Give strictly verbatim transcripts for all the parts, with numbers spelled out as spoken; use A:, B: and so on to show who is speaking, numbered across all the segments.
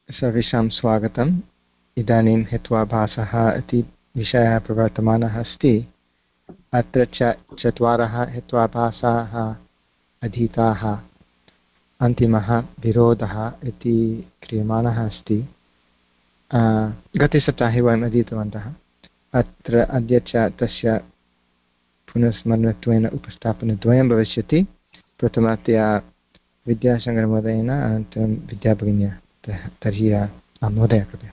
A: सर्वेषां स्वागतम्। इदानीं हेत्वाभासः इति विषयः प्रवर्तमानः अस्ति। अत्र च चत्वारः हेत्वाभासाः अधीताः। अन्तिमः विरोधः इति क्रियमाणः अस्ति। गते सप्ताहे वयम् अधीतवन्तः। अत्र अद्य च तस्य पुनस्मरणत्वेन उपस्थापनद्वयं भविष्यति। प्रथमतया विद्याशङ्करमहोदयेन अनन्तरं विद्याभगिन्या। तर्हि महोदय कृपया।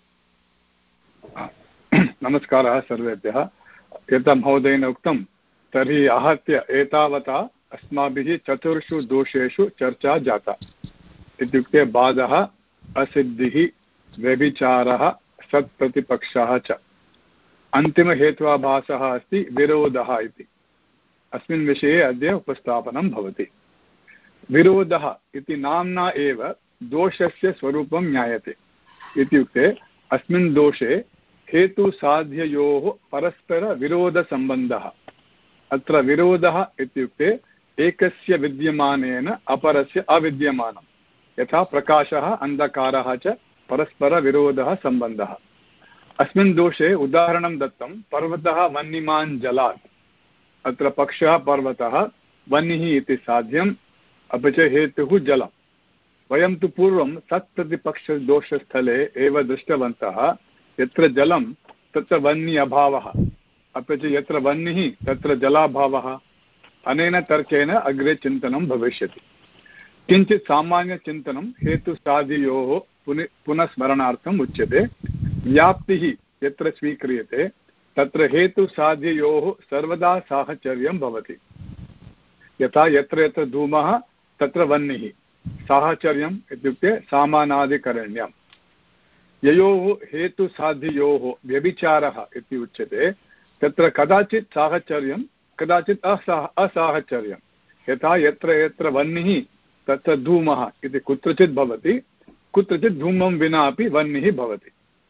B: नमस्कारः सर्वेभ्यः। यथा महोदयेन उक्तं तर्हि आहत्य एतावता अस्माभिः चतुर्षु दोषेषु चर्चा जाता। इत्युक्ते बाधः, असिद्धिः, व्यभिचारः, सत्प्रतिपक्षः च। अन्तिमहेत्वाभासः अस्ति विरोधः इति। अस्मिन् विषये अद्य उपस्थापनं भवति। विरोधः इति नाम्ना एव दोषस्य स्वरूपं ज्ञायते। इत्युक्ते अस्मिन् दोषे हेतुसाध्ययोः परस्परविरोधसम्बन्धः। अत्र विरोधः इत्युक्ते एकस्य विद्यमानेन अपरस्य अविद्यमानं, यथा प्रकाशः अन्धकारः च परस्परविरोधः सम्बन्धः। अस्मिन् दोषे उदाहरणं दत्तं पर्वतः वह्निमान् जलात्। अत्र पक्षः पर्वतः, वह्निः इति साध्यम्, अपि च हेतुः जलम्। वयं तु पूर्वं सत्प्रतिपक्षदोषस्थले एव दृष्टवन्तः यत्र जलं तत्र वह्नि अभावः, अपि च यत्र वह्निः तत्र जलाभावः। अनेन तर्केण अग्रे चिन्तनं भविष्यति। किञ्चित् सामान्यचिन्तनं हेतुसाध्ययोः पुनः पुनस्मरणार्थम् उच्यते। व्याप्तिः यत्र स्वीक्रियते तत्र हेतुसाध्ययोः सर्वदा साहचर्यं भवति। यथा यत्र यत्र धूमः तत्र वह्निः, साहचर्यम् इत्युक्ते सामानादिकरण्यम्। ययोः हेतुसाध्ययोः व्यभिचारः इति उच्यते तत्र कदाचित् साहचर्यं, कदाचित् असाह असाहचर्यं। यथा यत्र यत्र वह्निः तत्र धूमः इति कुत्रचित् भवति, कुत्रचित् धूमं विना अपि वह्निः भवति।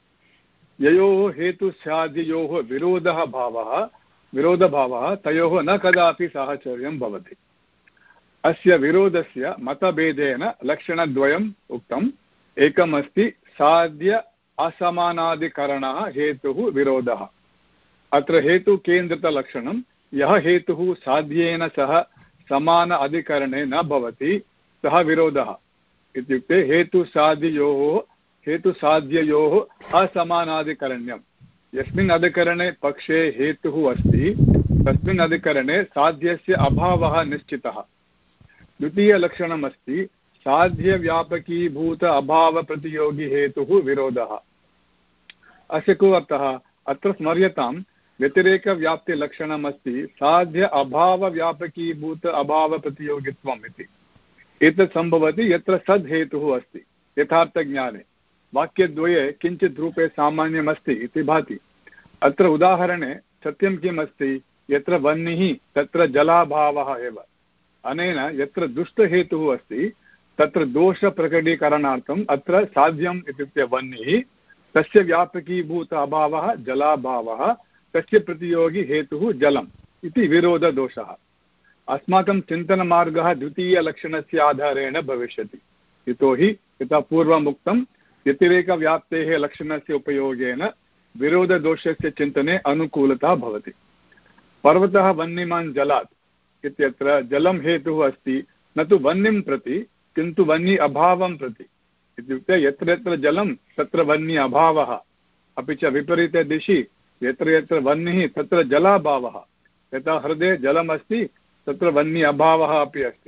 B: ययोः हेतुसाध्ययोः विरोधः भावः विरोधभावः तयोः न कदापि साहचर्यं भवति। अस्य विरोधस्य मतभेदेन लक्षणद्वयम् उक्तम्। एकमस्ति साध्य असमानादिकरणः हेतुः विरोधः। अत्र हेतुकेन्द्रितलक्षणं यः हेतुः साध्येन सह समान अधिकरणे न भवति सः विरोधः। इत्युक्ते हेतुसाध्ययोः हेतुसाध्ययोः असमानादिकरण्यं। यस्मिन् अधिकरणे पक्षे हेतुः अस्ति तस्मिन् अधिकरणे साध्यस्य अभावः निश्चितः। द्वितीयलक्षणमस्ति साध्यव्यापकीभूत अभावप्रतियोगी हेतुः विरोधः। अस्य को अर्थः? अत्र स्मर्यतां व्यतिरेकव्याप्तिलक्षणमस्ति साध्य अभावव्यापकीभूत अभावप्रतियोगित्वम् इति। एतत् सम्भवति यत्र सद् हेतुः अस्ति। यथार्थज्ञाने वाक्यद्वये किञ्चित् रूपे सामान्यमस्ति इति भाति। अत्र उदाहरणे सत्यं किम् अस्ति? यत्र वह्निः तत्र जलाभावः एव। अनेन यत्र दुष्टहेतुः अस्ति तत्र दोषप्रकटीकरणार्थम् अत्र साध्यम् इत्युक्ते वह्निः, तस्य व्यापकीभूत अभावः जलाभावः, तस्य प्रतियोगी हेतुः जलम् इति विरोधदोषः। अस्माकं चिन्तनमार्गः द्वितीयलक्षणस्य आधारेण भविष्यति। यतोहि यथा पूर्वम् उक्तं व्यतिरेकव्याप्तेः लक्षणस्य उपयोगेन विरोधदोषस्य चिन्तने अनुकूलता भवति। पर्वतः वह्निमान् जलात् इत्यत्र जलं हेतुः अस्ति, न तु वह्निं प्रति किन्तु वह्नि अभावं प्रति। इत्युक्ते यत्र यत्र जलं तत्र वह्नि अभावः, अपि च विपरीते दिशि यत्र यत्र वह्निः तत्र जलाभावः। यथा हृदये जलमस्ति तत्र वह्नि अभावः अपि अस्ति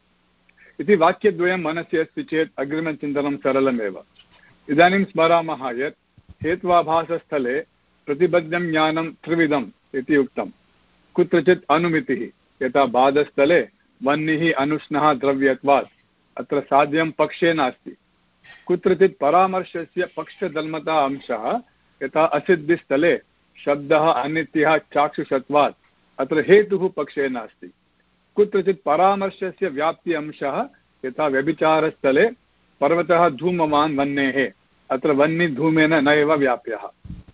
B: इति वाक्यद्वयं मनसि अस्ति चेत् अग्रिमचिन्तनं सरलमेव। इदानीं स्मरामः यत् हेत्वाभासस्थले प्रतिबद्धं ज्ञानं त्रिविधम् इति उक्तं। कुत्रचित् अनुमितिः, यथा बाधस्थले वह्निः अनुष्णः द्रव्यत्वात् अत्र साध्यं पक्षे नास्ति। कुत्रचित् परामर्शस्य पक्षधर्मता अंशः, यथा असिद्धिस्थले शब्दः अनित्यः चाक्षुषत्वात् अत्र हेतुः पक्षे नास्ति। कुत्रचित् परामर्शस्य व्याप्ति अंशः, यथा व्यभिचारस्थले पर्वतः धूमवान् वह्नेः, अत्र वह्नि धूमेन नैव व्याप्यः।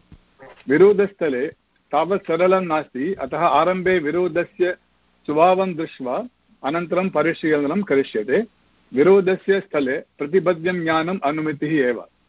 B: विरोधस्थले तावत् सरलं नास्ति, अतः आरम्भे विरोधस्य स्वभावं दृष्ट्वा अनन्तरं परिशीलनं करिष्यते। विरोधस्य स्थले प्रतिबद्धं ज्ञानम् अनुमितिः एव।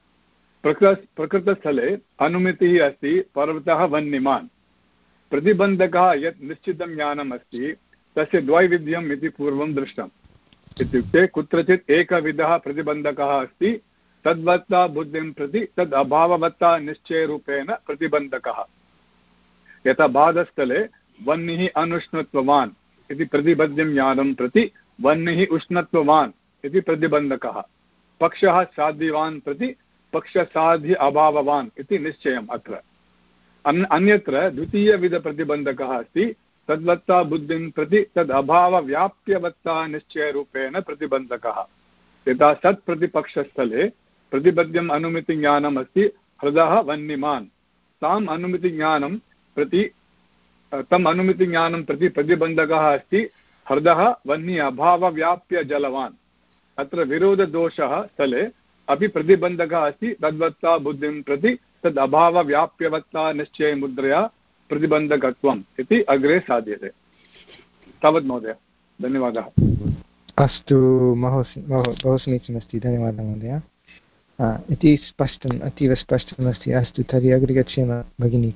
B: प्रकृत प्रकृतस्थले अनुमितिः अस्ति पर्वतः वह्निमान्। प्रतिबन्धकः यत् निश्चितं ज्ञानम् अस्ति तस्य द्वैविध्यम् इति पूर्वं दृष्टम्। इत्युक्ते कुत्रचित् एकविधः प्रतिबन्धकः अस्ति तद्वत्ता बुद्धिं प्रति तद् अभाववत्ता निश्चयरूपेण प्रतिबन्धकः। यथा बाधस्थले वह्निः अनुष्णत्ववान् इति प्रतिबद्धं ज्ञानं प्रति वह्निः उष्णत्ववान् इति प्रतिबन्धकः। पक्षः साध्यवान् प्रति पक्षसाध्य अभाववान् इति निश्चयम्। अत्र अन् अन्यत्र द्वितीयविधप्रतिबन्धकः अस्ति तद्वत्ता बुद्धिं प्रति तद् अभावव्याप्यवत्ता निश्चयरूपेण प्रतिबन्धकः। यथा सत्प्रतिपक्षस्थले प्रतिबद्धम् अनुमितिज्ञानम् अस्ति हृदः वह्निमान्। ताम् अनुमितिज्ञानं प्रति तम् अनुमितिज्ञानं प्रति प्रतिबन्धकः अस्ति हृदः वह्नि अभावव्याप्य जलवान्। अत्र विरोधदोषः स्थले अपि प्रतिबन्धकः अस्ति तद्वत्ता बुद्धिं प्रति तद् अभावव्याप्यवत्ता निश्चयमुद्रया प्रतिबन्धकत्वम् इति अग्रे साध्यते। तावत् महोदय, धन्यवादः।
A: अस्तु महोदय, बहु समीचीनमस्ति, धन्यवादः महोदय। इति स्पष्टम्, अतीव स्पष्टमस्ति। अस्तु, तर्हि अग्रे गच्छेम भगिनी।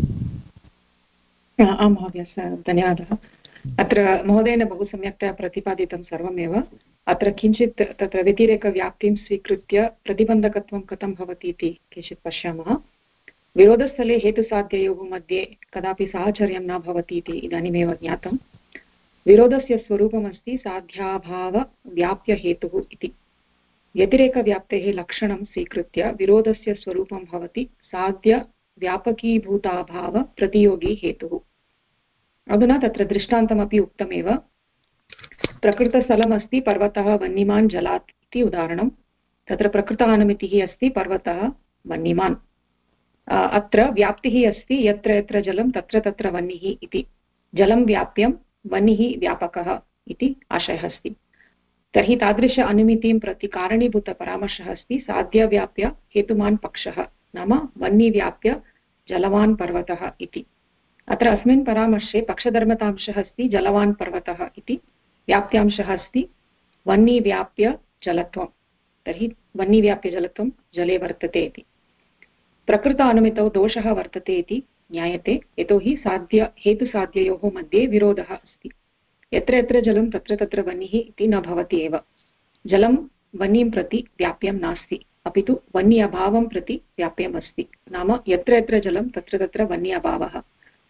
C: आं महोदय, धन्यवादः। अत्र महोदयेन बहु सम्यक्तया प्रतिपादितं सर्वमेव। अत्र किञ्चित् तत्र व्यतिरेकव्याप्तिं स्वीकृत्य प्रतिबन्धकत्वं कथं भवति इति किञ्चित् पश्यामः। विरोधस्थले हेतुसाध्ययोः मध्ये कदापि साहचर्यं न भवति इति इदानीमेव ज्ञातं। विरोधस्य स्वरूपमस्ति साध्याभावव्याप्यहेतुः इति। व्यतिरेकव्याप्तेः लक्षणं स्वीकृत्य विरोधस्य स्वरूपं भवति साध्यव्यापकीभूताभावप्रतियोगी हेतुः। अधुना तत्र दृष्टान्तमपि उक्तमेव। प्रकृतस्थलमस्ति पर्वतः वह्निमान् जलात् इति उदाहरणं। तत्र प्रकृतानुमितिः अस्ति पर्वतः वह्निमान्। अत्र व्याप्तिः अस्ति यत्र यत्र जलं तत्र तत्र वह्निः इति। जलं व्याप्यं, वह्निः व्यापकः इति आशयः अस्ति। तर्हि तादृश अनुमितिं प्रति कारणीभूतपरामर्शः अस्ति साध्यव्याप्य हेतुमान् पक्षः, नाम वह्निव्याप्य जलवान् पर्वतः इति। अत्र अस्मिन् परामर्शे पक्षधर्मतांशः अस्ति जलवान् पर्वतः इति, व्याप्त्यांशः अस्ति वह्निव्याप्य जलत्वं। तर्हि वह्निव्याप्य जलत्वं जले वर्तते इति। प्रकृत अनुमितौ दोषः वर्तते इति ज्ञायते, यतोहि साध्य हेतुसाध्ययोः मध्ये विरोधः अस्ति। यत्र यत्र जलं तत्र तत्र वह्निः इति न भवति एव। जलं वह्निं प्रति व्याप्यं नास्ति, अपि तु वह्नि अभावं प्रति व्याप्यम् अस्ति। नाम यत्र यत्र जलं तत्र तत्र वह्नि अभावः।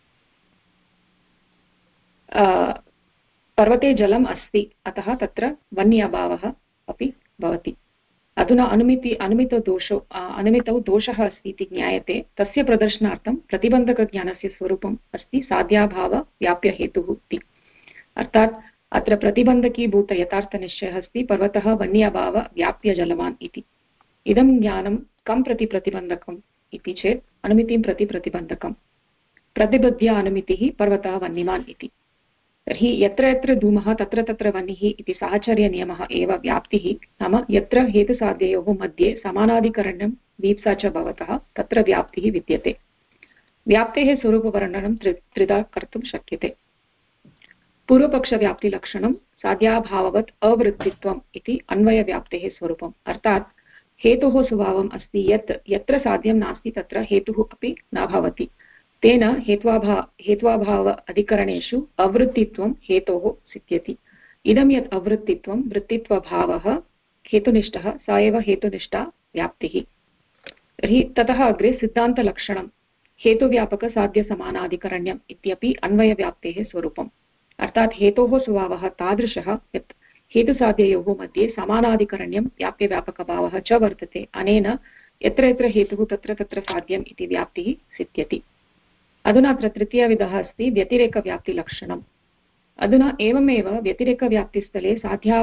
C: पर्वते जलम् अस्ति, अतः तत्र वह्नि अभावः अपि भवति। अधुना अनुमिति अनुमितदोषो अनुमितौ दोषः अस्ति इति ज्ञायते। तस्य प्रदर्शनार्थं प्रतिबन्धकज्ञानस्य स्वरूपम् अस्ति साध्याभावव्याप्यहेतुः इति। अर्थात् अत्र प्रतिबन्धकीभूत यथार्थनिश्चयः अस्ति पर्वतः वह्नि अभाव व्याप्य जलवान् इति। इदं ज्ञानं कं प्रति प्रतिबन्धकम् इति चेत् अनुमितिं प्रति प्रतिबन्धकं। प्रतिबद्ध्य अनुमितिः पर्वतः वह्निमान् इति। तर्हि यत्र यत्र धूमः तत्र तत्र वह्निः इति साहचर्यनियमः एव व्याप्तिः। नाम यत्र हेतुसाध्ययोः मध्ये समानाधिकरण्यं वीप्सा च भवतः तत्र व्याप्तिः विद्यते। व्याप्तेः स्वरूपवर्णनं त्रि त्रिधा कर्तुं शक्यते। पूर्वपक्षव्याप्तिलक्षणं साध्याभाववत् अवृत्तित्वम् इति अन्वयव्याप्तेः स्वरूपम्। अर्थात् हेतोः स्वभावम् अस्ति यत् यत्र साध्यं नास्ति तत्र हेतुः अपि न भवति। तेन हेत्वाभा हेत्वाभाव अधिकरणेषु अवृत्तित्वं हेतोः सिद्ध्यति। इदं यत् अवृत्तित्वं वृत्तित्वभावः हेतुनिष्ठः स एव हेतुनिष्ठा व्याप्तिः। तर्हि ततः अग्रे सिद्धान्तलक्षणं हेतुव्यापकसाध्यसमानाधिकरण्यम् इत्यपि अन्वयव्याप्तेः स्वरूपम्। अर्थात् हेतोः स्वभावः तादृशः यत् हेतुसाध्ययोः मध्ये समानाधिकरण्यं व्याप्यव्यापकभावः च वर्तते। अनेन यत्र यत्र हेतुः तत्र तत्र साध्यम् इति व्याप्तिः सिद्ध्यति। अधुना अत्र तृतीयविधः अस्ति व्यतिरेकव्याप्तिलक्षणम्। अधुना एवमेव व्यतिरेकव्याप्तिस्थले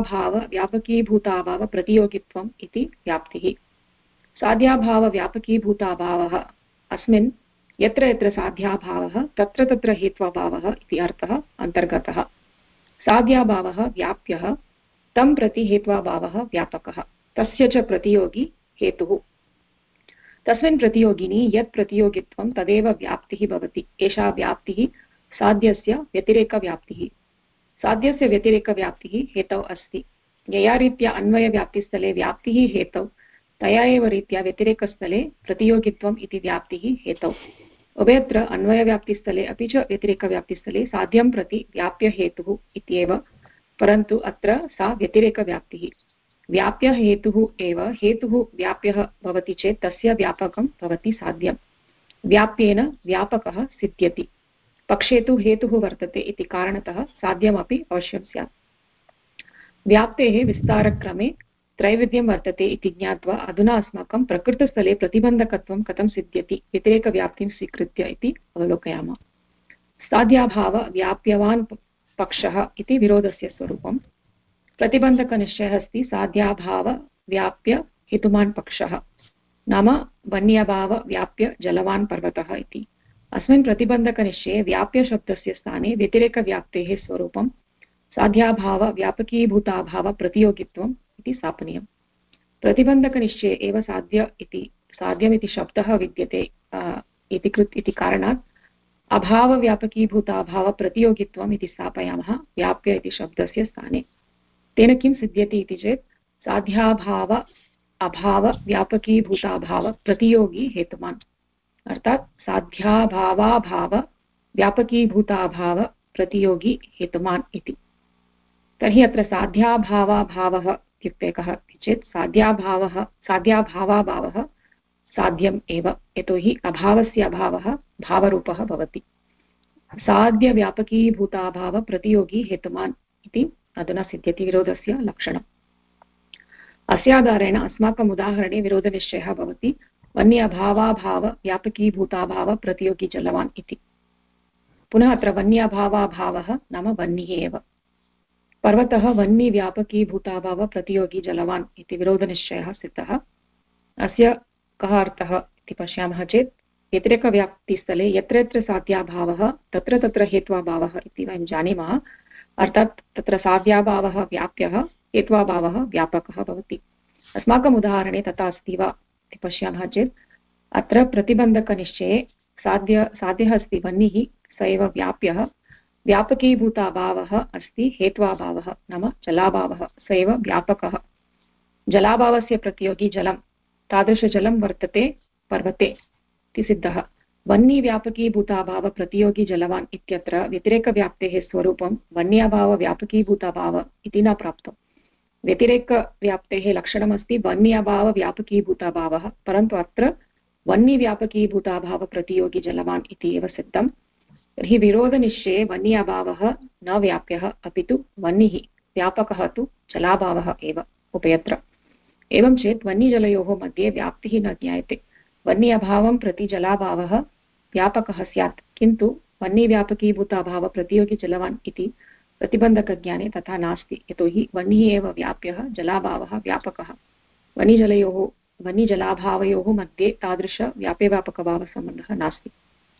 C: साध्याभावव्यापकीभूताभावप्रतियोगित्वम् इति व्याप्तिः। साध्याभावव्यापकीभूताभावः अस्मिन् यत्र यत्र साध्याभावः तत्र तत्र हेत्वाभावः इति अर्थः अन्तर्गतः। साध्याभावः व्याप्यः, तं प्रति हेत्वाभावः व्यापकः, तस्य च प्रतियोगी हेतुः। तस्मिन् प्रतियोगिनी यत् प्रतियोगित्वं तदेव व्याप्तिः भवति। एषा व्याप्तिः साध्यस्य व्यतिरेकव्याप्तिः। साध्यस्य व्यतिरेकव्याप्तिः हेतौ अस्ति। यया रीत्या अन्वयव्याप्तिस्थले व्याप्तिः हेतौ तया एव रीत्या व्यतिरेकस्थले प्रतियोगित्वम् इति व्याप्तिः हेतौ। उभयत्र अन्वयव्याप्तिस्थले अपि च व्यतिरेकव्याप्तिस्थले साध्यं प्रति व्याप्यहेतुः इत्येव, परन्तु अत्र सा व्यतिरेकव्याप्तिः। व्याप्यहेतुः एव हेतुः व्याप्यः भवति चेत् तस्य व्यापकं भवति साध्यं। व्याप्येन व्यापकः सिद्ध्यति। पक्षे तु हेतुः वर्तते इति कारणतः साध्यमपि अवश्यं स्यात्। व्याप्तेः विस्तारक्रमे त्रैविध्यं वर्तते इति ज्ञात्वा अधुना अस्माकं प्रकृतस्थले प्रतिबन्धकत्वं कथं सिद्ध्यति व्यतिरेकव्याप्तिं स्वीकृत्य इति अवलोकयामः। साध्याभाव व्याप्यवान् पक्षः इति विरोधस्य स्वरूपम्। प्रतिबन्धकनिश्चयः अस्ति साध्याभाव व्याप्य हेतुमान् पक्षः, नाम वन्यभाव व्याप्य जलवान् पर्वतः इति। अस्मिन् प्रतिबन्धकनिश्चये व्याप्यशब्दस्य स्थाने व्यतिरेकव्याप्तेः स्वरूपं साध्याभाव व्यापकीभूताभाव प्रतियोगित्वम् इति स्थापनीयम्। प्रतिबन्धकनिश्चये एव साध्य इति साध्यमिति शब्दः विद्यते इति कृत् इति कारणात् अभावव्यापकीभूताभाव प्रतियोगित्वम् इति स्थापयामः व्याप्य इति शब्दस्य स्थाने। तेन किं सिद्ध्यति इति चेत् साध्याभाव अभाव व्यापकीभूताभाव प्रतियोगी हेतुमान्, अर्थात् साध्याभावाभाव व्यापकीभूताभाव प्रतियोगी हेतुमान् इति। तर्हि अत्र साध्याभावाभावः इत्युक्ते कः इति चेत् साध्याभावः साध्याभावाभावः साध्यम् एव, यतोहि अभावस्य अभावः भावरूपः भवति। साध्यव्यापकीभूताभाव प्रतियोगी हेतुमान् इति अधुना सिद्ध्यति विरोधस्य लक्षणम्। अस्य आधारेण अस्माकम् उदाहरणे विरोधनिश्चयः भवति वन्य अभावाभाव व्यापकीभूताभाव प्रतियोगी जलवान् इति। पुनः अत्र वन्याभावाभावः नाम वह्निः एव। पर्वतः वह्निव्यापकीभूताभाव प्रतियोगी जलवान् इति विरोधनिश्चयः सिद्धः। अस्य कः अर्थः इति पश्यामः चेत् व्यतिरेकव्याप्तिस्थले यत्र यत्र साध्याभावः तत्र तत्र हेत्वाभावः इति वयं जानीमः। अर्थात् तत्र साध्याभावः व्याप्यः, हेत्वाभावः व्यापकः भवति। अस्माकम् उदाहरणे तथा अस्ति वा इति पश्यामः चेत् अत्र प्रतिबन्धकनिश्चये साध्य साध्यः अस्ति वह्निः, स एव व्याप्यः। व्यापकीभूताभावः अस्ति हेत्वाभावः नाम जलाभावः, स एव व्यापकः। जलाभावस्य प्रतियोगी जलं, तादृशजलं वर्तते पर्वते इति सिद्धः। वह्निव्यापकीभूताभाव प्रतियोगी जलवान् इत्यत्र व्यतिरेकव्याप्तेः स्वरूपं वन्याभावव्यापकीभूताभाव इति न प्राप्तम्। व्यतिरेकव्याप्तेः लक्षणमस्ति वन्याभावव्यापकीभूताभावः, परन्तु अत्र वह्निव्यापकीभूताभाव प्रतियोगी जलवान् इति एव सिद्धम्। तर्हि विरोधनिश्चये वन्याभावः न व्याप्यः अपि तु वह्निः, व्यापकः तु जलाभावः एव उभयत्र। एवं चेत् वह्निजलयोः मध्ये व्याप्तिः न ज्ञायते। वह्न्यभावं प्रति जलाभावः व्यापकः स्यात्, किन्तु वह्निव्यापकीभूताभाव प्रतियोगी जलवान् इति प्रतिबन्धकज्ञाने तथा नास्ति, यतोहि वह्निः एव व्याप्यः, जलाभावः व्यापकः। वह्निजलयोः वह्निजलाभावयोः मध्ये तादृश व्याप्यव्यापकभावसम्बन्धः नास्ति।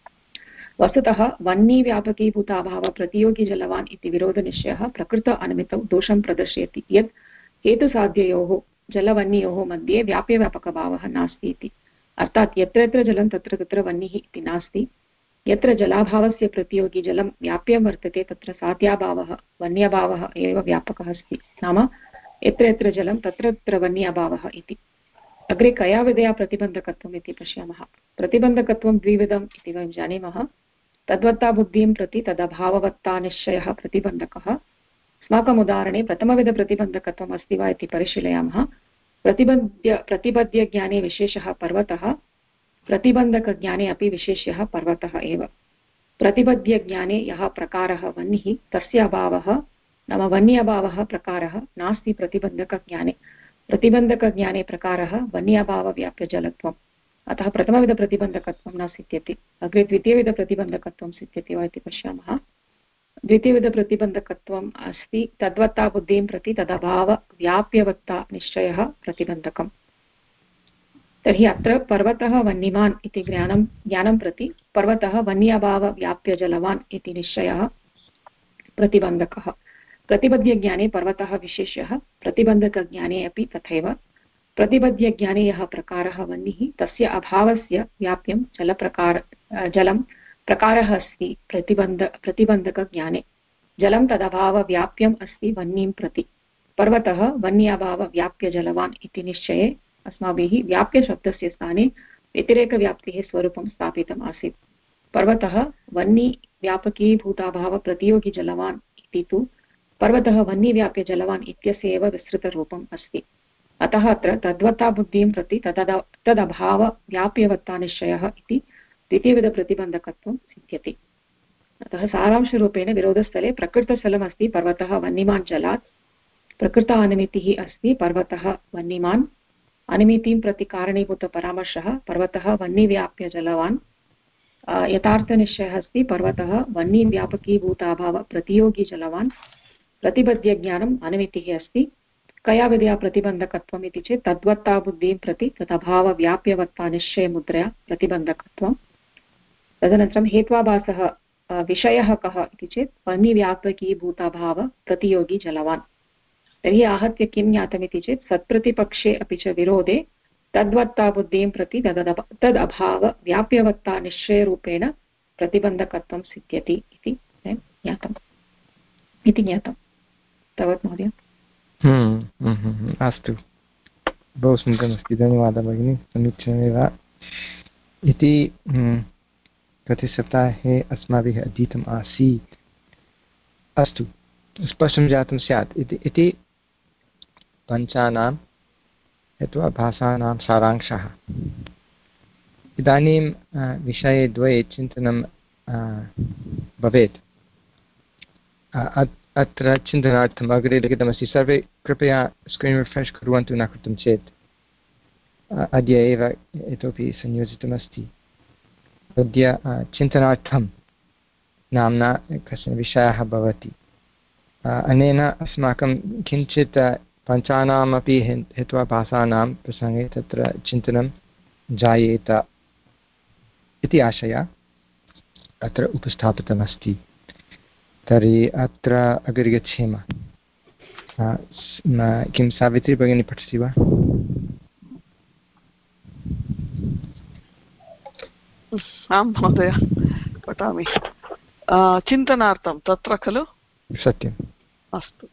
C: वस्तुतः वह्निव्यापकीभूताभाव प्रतियोगी जलवान् इति विरोधनिश्चयः प्रकृत अनुमितौ दोषं प्रदर्शयति यत् हेतुसाध्ययोः जलवह्नियोः मध्ये व्याप्यव्यापकभावः नास्ति इति। अर्थात् यत्र यत्र जलं तत्र तत्र वह्निः इति नास्ति। यत्र जलाभावस्य प्रतियोगी जलं व्याप्यं वर्तते तत्र साध्याभावः वन्यभावः एव व्यापकः अस्ति, नाम यत्र यत्र जलं तत्र तत्र वन्यभावः इति। अग्रे कया विधया प्रतिबन्धकत्वम् इति पश्यामः। प्रतिबन्धकत्वं द्विविधम् इति वयं जानीमः। तद्वत्ता बुद्धिं प्रति तदभाववत्ता निश्चयः प्रतिबन्धकः। अस्माकम् उदाहरणे प्रथमविधप्रतिबन्धकत्वम् अस्ति वा इति परिशीलयामः। प्रतिबद्ध्य प्रतिबद्ध्यज्ञाने विशेषः पर्वतः, प्रतिबन्धकज्ञाने अपि विशेष्यः पर्वतः एव। प्रतिबद्ध्यज्ञाने यः प्रकारः वह्निः तस्य अभावः नाम वह्न्यभावः प्रकारः नास्ति प्रतिबन्धकज्ञाने। प्रतिबन्धकज्ञाने प्रकारः वह्न्यभावव्याप्यजलत्वम्, अतः प्रथमविधप्रतिबन्धकत्वं न सिद्ध्यति। अग्रे द्वितीयविधप्रतिबन्धकत्वं सिद्ध्यति वा इति पश्यामः। द्वितीयविधप्रतिबन्धकत्वम् अस्ति तद्वत्ता बुद्धिं प्रति तदभावव्याप्यवत्ता निश्चयः प्रतिबन्धकम्। तर्हि अत्र पर्वतः वह्निमान् इति ज्ञानं ज्ञानं प्रति पर्वतः वह्न्यभावव्याप्यजलवान् इति निश्चयः प्रतिबन्धकः। प्रतिबद्ध्यज्ञाने पर्वतः विशेष्यः, प्रतिबन्धकज्ञाने अपि तथैव। प्रतिबद्ध्यज्ञाने यः प्रकारः वह्निः तस्य अभावस्य व्याप्यं जलप्रकार जलं प्रकारः अस्ति प्रतिबन्ध प्रतिबन्धकज्ञाने। जलं तदभावव्याप्यम् अस्ति वह्निं प्रति। पर्वतः वह्न्यभावव्याप्यजलवान् इति निश्चये अस्माभिः व्याप्यशब्दस्य स्थाने व्यतिरेकव्याप्तेः स्वरूपं स्थापितम् आसीत्। पर्वतः वह्नि व्यापकीभूताभावप्रतियोगी जलवान् इति तु पर्वतः वह्नि व्याप्य जलवान् इत्यस्य एव विस्तृतरूपम् अस्ति। अतः अत्र तद्वत्ताबुद्धिं प्रति तद तदभावव्याप्यवत्तानिश्चयः इति द्वितीयविधप्रतिबन्धकत्वं सिद्ध्यति। अतः सारांशरूपेण विरोधस्थले प्रकृतस्थलमस्ति पर्वतः वह्निमान् जलात्, प्रकृता अनुमितिः अस्ति पर्वतः वह्निमान्, अनुमितिं प्रति कारणीभूतपरामर्शः पर्वतः वह्निव्याप्य जलवान्, यथार्थनिश्चयः अस्ति पर्वतः वह्निव्यापकीभूताभावप्रतियोगी जलवान्, प्रतिबध्यज्ञानम् अनुमितिः अस्ति कया विधया प्रतिबन्धकत्वम् इति चेत् तद्वत्ताबुद्धिं प्रति तदभावव्याप्यवत्तानिश्चयमुद्रया प्रतिबन्धकत्वं। तदनन्तरं हेत्वाभासः विषयः कः इति चेत् वह्निव्यापकीभूताभाव प्रतियोगी जलवान्। तर्हि आहत्य किं ज्ञातमिति चेत् सत्प्रतिपक्षे अपि च विरोधे तद्वत्ताबुद्धिं प्रति तदभ तदभावव्याप्यवत्ता निश्चयरूपेण प्रतिबन्धकत्वं सिद्ध्यति इति ज्ञातम् इति ज्ञातं। तावत् महोदय।
A: अस्तु, बहु समीचीनमस्ति, धन्यवादः भगिनी, समीचीनमेव। इति गते सप्ताहे अस्माभिः अधीतम् आसीत्। अस्तु, स्पष्टं जातं स्यात् इति पञ्चानां अथवा भाषाणां सारांशः। इदानीं विषये द्वये चिन्तनं भवेत्। अत्र चिन्तनार्थम् अग्रे लिखितमस्ति। सर्वे कृपया स्क्रीन् रिफ्रेश् कुर्वन्तु, न कृतं चेत् अद्य एव इतोपि संयोजितमस्ति। अद्य चिन्तनार्थं नाम्ना कश्चन विषयः भवति। अनेन अस्माकं किञ्चित् पञ्चानामपि हेत्वा भाषाणां प्रसङ्गे तत्र चिन्तनं जायेत इति आशयः अत्र उपस्थापितमस्ति। तर्हि अत्र अग्रे गच्छेम। किं सावित्री भगिनी पठति वा?
D: आं महोदय, पठामि। चिन्तनार्थं तत्र खलु?
A: सत्यम्।
D: अस्तु।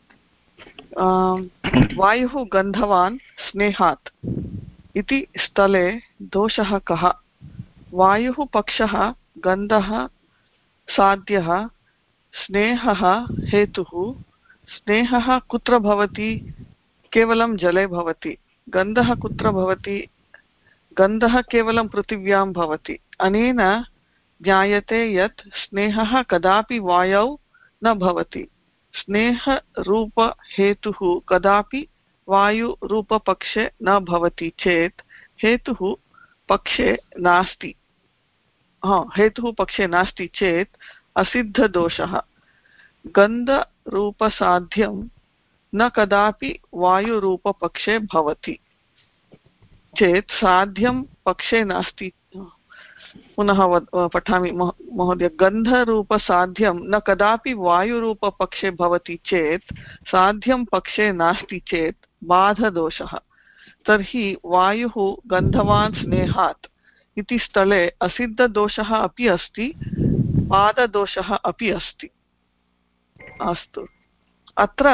D: वायुः गन्धवान् स्नेहात् इति स्थले दोषः कः? वायुः पक्षः, गन्धः साध्यः, स्नेहः हेतुः। स्नेहः कुत्र भवति? केवलं जले भवति। गन्धः कुत्र भवति? गन्धः केवलं पृथिव्यां भवति। अनेन ज्ञायते यत् स्नेहः कदापि वायौ न भवति। स्नेहरूपहेतुः कदापि वायुरूपपक्षे न भवति चेत् हेतुः पक्षे नास्ति। हा हेतुः पक्षे नास्ति चेत् असिद्धदोषः। गन्धरूपसाध्यं न कदापि वायुरूपपक्षे भवति चेत् साध्यं पक्षे नास्ति। पुनः पठामि महोदय। गन्धरूपसाध्यं न कदापि वायुरूपपक्षे भवति चेत् साध्यं पक्षे नास्ति चेत् बाधदोषः। तर्हि वायुः गन्धवान् स्नेहात् इति स्थले असिद्धदोषः अपि अस्ति, बाधदोषः अपि अस्ति। अस्तु, अत्र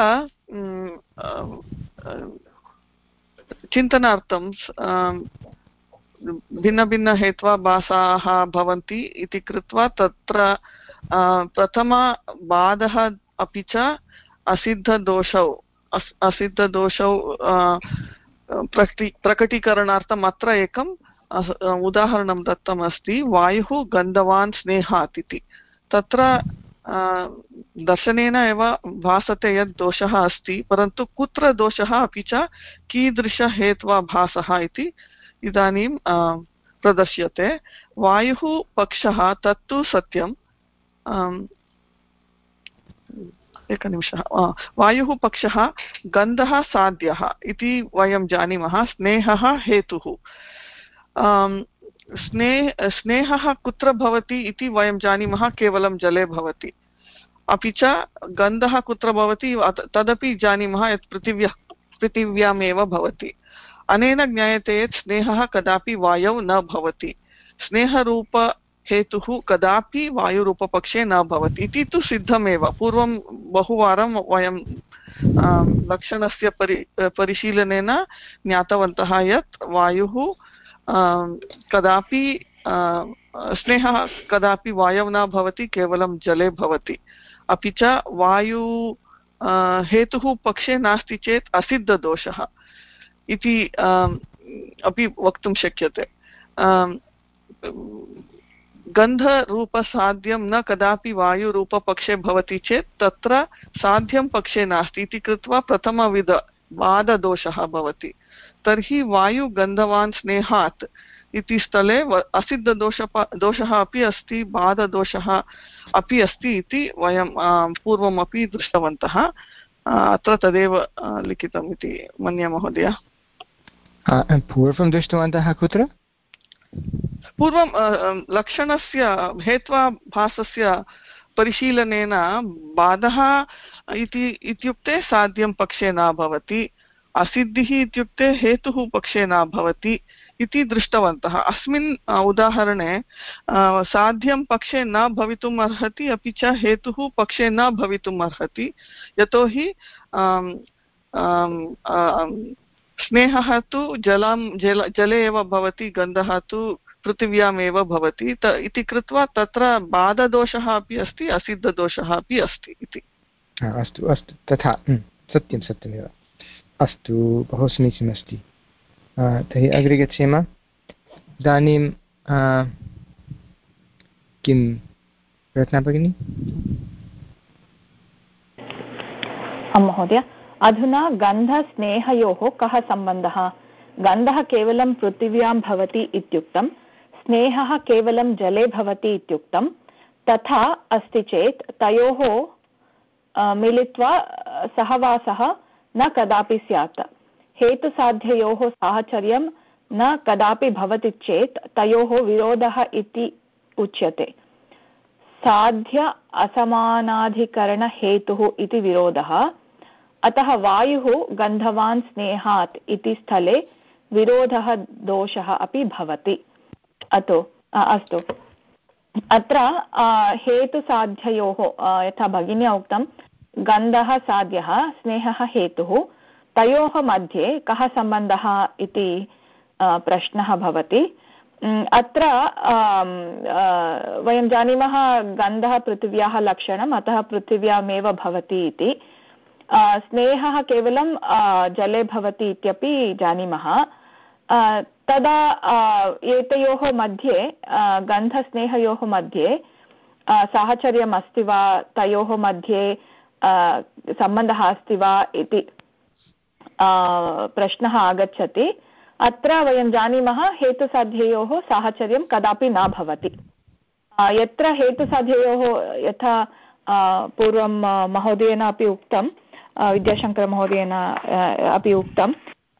D: चिन्तनार्थं भिन्नभिन्नहेत्वाभासाः भवन्ति इति कृत्वा तत्र प्रथमबाधः अपि च असिद्धदोषौ असिद्धदोषौ प्रकटी प्रकटीकरणार्थम् अत्र एकम् उदाहरणं दत्तम् अस्ति। वायुः गन्धवान् स्नेहात् इति। तत्र दर्शनेन एव भासते यत् दोषः अस्ति, परन्तु कुत्र दोषः अपि च कीदृशहेत्वाभासः इति इदानीं प्रदर्श्यते। वायुः पक्षः तत्तु सत्यं। एकनिमिषः। वायुः पक्षः, गन्धः साध्यः इति वयं जानीमः। स्नेहः हेतुः। स्नेह स्नेहः कुत्र भवति इति वयं जानीमः, केवलं जले भवति। अपि च गन्धः कुत्र भवति तदपि जानीमः, यत् पृथिव्या पृथिव्यामेव भवति। अनेन ज्ञायते यत् स्नेहः कदापि वायौ न भवति। स्नेहरूपहेतुः कदापि वायुरूपपक्षे न भवति इति तु सिद्धमेव। पूर्वं बहुवारं वयं लक्षणस्य परि परिशीलनेन ज्ञातवन्तः यत् वायुः कदापि स्नेहः कदापि वायौ न भवति, केवलं जले भवति। अपि च वायु हेतुः पक्षे नास्ति चेत् असिद्धदोषः इति अपि वक्तुं शक्यते। गन्धरूपसाध्यं न कदापि वायुरूपपक्षे भवति चेत् तत्र साध्यं पक्षे नास्ति इति कृत्वा प्रथमविध बाधदोषः भवति। तर्हि वायुगन्धवान् स्नेहात् इति स्थले असिद्धदोष दोषः अपि अस्ति, बाधदोषः अपि अस्ति इति वयं पूर्वमपि दृष्टवन्तः। अत्र तदेव लिखितम् इति मन्ये महोदय।
A: पूर्वं दृष्टवन्तः कुत्र?
D: पूर्वं लक्षणस्य हेत्वाभासस्य परिशीलनेन बाधः इति इत्युक्ते साध्यं पक्षे न भवति, असिद्धिः इत्युक्ते हेतुः पक्षे न भवति इति दृष्टवन्तः। अस्मिन् उदाहरणे साध्यं पक्षे न भवितुम् अर्हति, अपि च हेतुः पक्षे न भवितुम् अर्हति, यतोहि स्नेहः तु जलं जल जले एव भवति, गन्धः तु पृथिव्यामेव भवति इति कृत्वा तत्र बाधदोषः अपि अस्ति, असिद्धदोषः अपि अस्ति इति।
A: अस्तु अस्तु, तथा सत्यं सत्यमेव। अस्तु, बहु समीचीनमस्ति। तर्हि अग्रे गच्छेम। इदानीं किं रत्ना भगिनी?
E: महोदय, अधुना गन्धस्नेहयोः कः सम्बन्धः? गन्धः केवलं पृथिव्यां भवति इत्युक्तं, स्नेहः केवलं जले भवति इत्युक्तं। तथा अस्ति चेत् तयोः मिलित्वा सहवासः न कदापि स्यात्। हेतुसाध्ययोः साहचर्यं न कदापि भवति चेत् तयोः विरोधः इति उच्यते। साध्य असमानाधिकरणहेतुः इति विरोधः। अतः वायुः गन्धवान् स्नेहात् इति स्थले विरोधः दोषः अपि भवति। अतो अस्तु, अत्र हेतुसाध्ययोः यथा भगिन्या उक्तं, गन्धः साध्यः, स्नेहः हेतुः, तयोः मध्ये कः सम्बन्धः इति प्रश्नः भवति। अत्र वयं जानीमः गन्धः पृथिव्याः लक्षणम्, अतः पृथिव्यामेव भवति इति। स्नेहः केवलं जले भवति इत्यपि जानीमः। तदा एतयोः मध्ये, गन्धस्नेहयोः मध्ये साहचर्यम् अस्ति वा, तयोः मध्ये सम्बन्धः अस्ति वा इति प्रश्नः आगच्छति। अत्र वयं जानीमः हेतुसाध्ययोः साहचर्यं कदापि न भवति। यत्र हेतुसाध्ययोः, यथा पूर्वं महोदयेन अपि उक्तं, विद्याशङ्करमहोदयेन अपि उक्तं,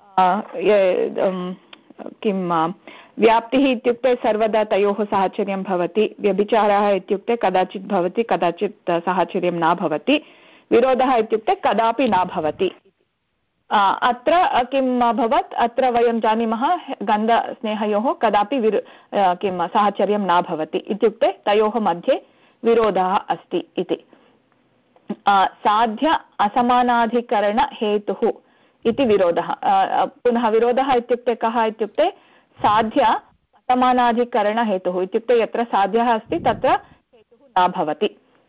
E: किं व्याप्तिः इत्युक्ते सर्वदा तयोः साहचर्यं भवति, व्यभिचारः इत्युक्ते कदाचित् भवति, कदाचित् साहचर्यं न भवति, विरोधः इत्युक्ते कदापि न भवति। अत्र किम् अभवत्? अत्र वयं जानीमः गन्धस्नेहयोः कदापि विरो किं साहचर्यं न भवति इत्युक्ते तयोः मध्ये विरोधः अस्ति इति। साध्य असमानाधिकरणहेतुः इति विरोधः। पुनः विरोधः इत्युक्ते कः इत्युक्ते साध्य असमानाधिकरणहेतुः इत्युक्ते यत्र साध्यः अस्ति तत्र हेतुः न भवति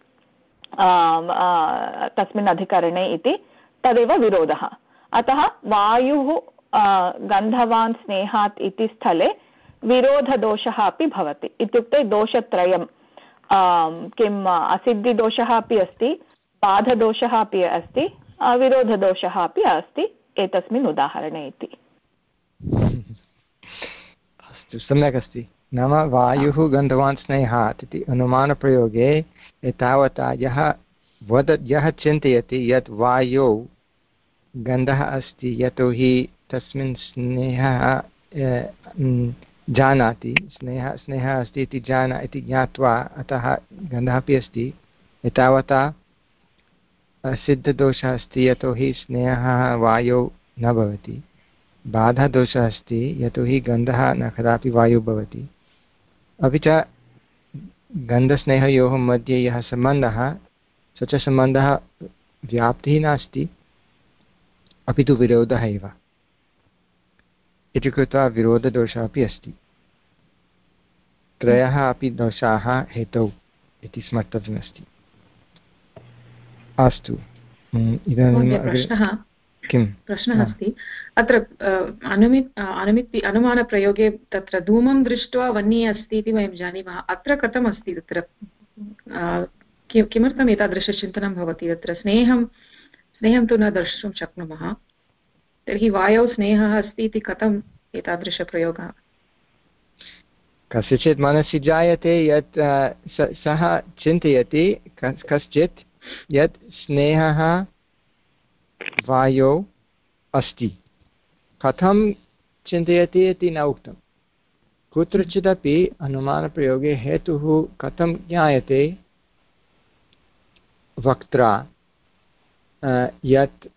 E: तस्मिन् अधिकरणे इति, तदेव विरोधः। अतः वायुः गन्धवान् स्नेहात् इति स्थले विरोधदोषः अपि भवति। इत्युक्ते दोषत्रयं, किम् असिद्धिदोषः अपि अस्ति, बाधदोषः अपि अस्ति, विरोधदोषः अपि अस्ति एतस्मिन् उदाहरणे इति।
A: अस्तु, सम्यक् अस्ति। नाम वायुः गन्धवान् स्नेहात् इति अनुमानप्रयोगे एतावता यः वद यः चिन्तयति यत् वायौ गन्धः अस्ति, यतोहि तस्मिन् स्नेहः जानाति, स्नेहः स्नेहः अस्ति इति जाना इति ज्ञात्वा अतः गन्धः अपि अस्ति, एतावता सिद्धदोषः अस्ति यतोहि स्नेहः वायौ न भवति, बाधादोषः अस्ति यतोहि गन्धः न कदापि वायौ भवति, अपि च गन्धस्नेहयोः मध्ये यः सम्बन्धः, स च सम्बन्धः व्याप्तिः नास्ति, अपि तु विरोधः एव इति कृत्वा विरोधदोषः अपि अस्ति। त्रयः अपि दोषाः हेतौ इति स्मर्तव्यमस्ति। अस्तु, इदानीं
C: प्रश्नः
A: किं
C: प्रश्नः अस्ति अत्र अनुमित् अनुमिति अनुमानप्रयोगे तत्र धूमं दृष्ट्वा वह्निः अस्ति इति वयं जानीमः। अत्र कथम् अस्ति तत्र किमर्थम् एतादृशचिन्तनं भवति? तत्र स्नेहं स्नेहं तु न द्रष्टुं शक्नुमः, तर्हि वायौ स्नेहः अस्ति इति कथम् एतादृशप्रयोगः?
A: कस्यचित् मनसि जायते यत् सः चिन्तयति कश्चित् यत् स्नेहः वायौ अस्ति। कथं चिन्तयति इति न उक्तं। कुत्रचिदपि अनुमानप्रयोगे हेतुः कथं ज्ञायते? वक्त्रा यत्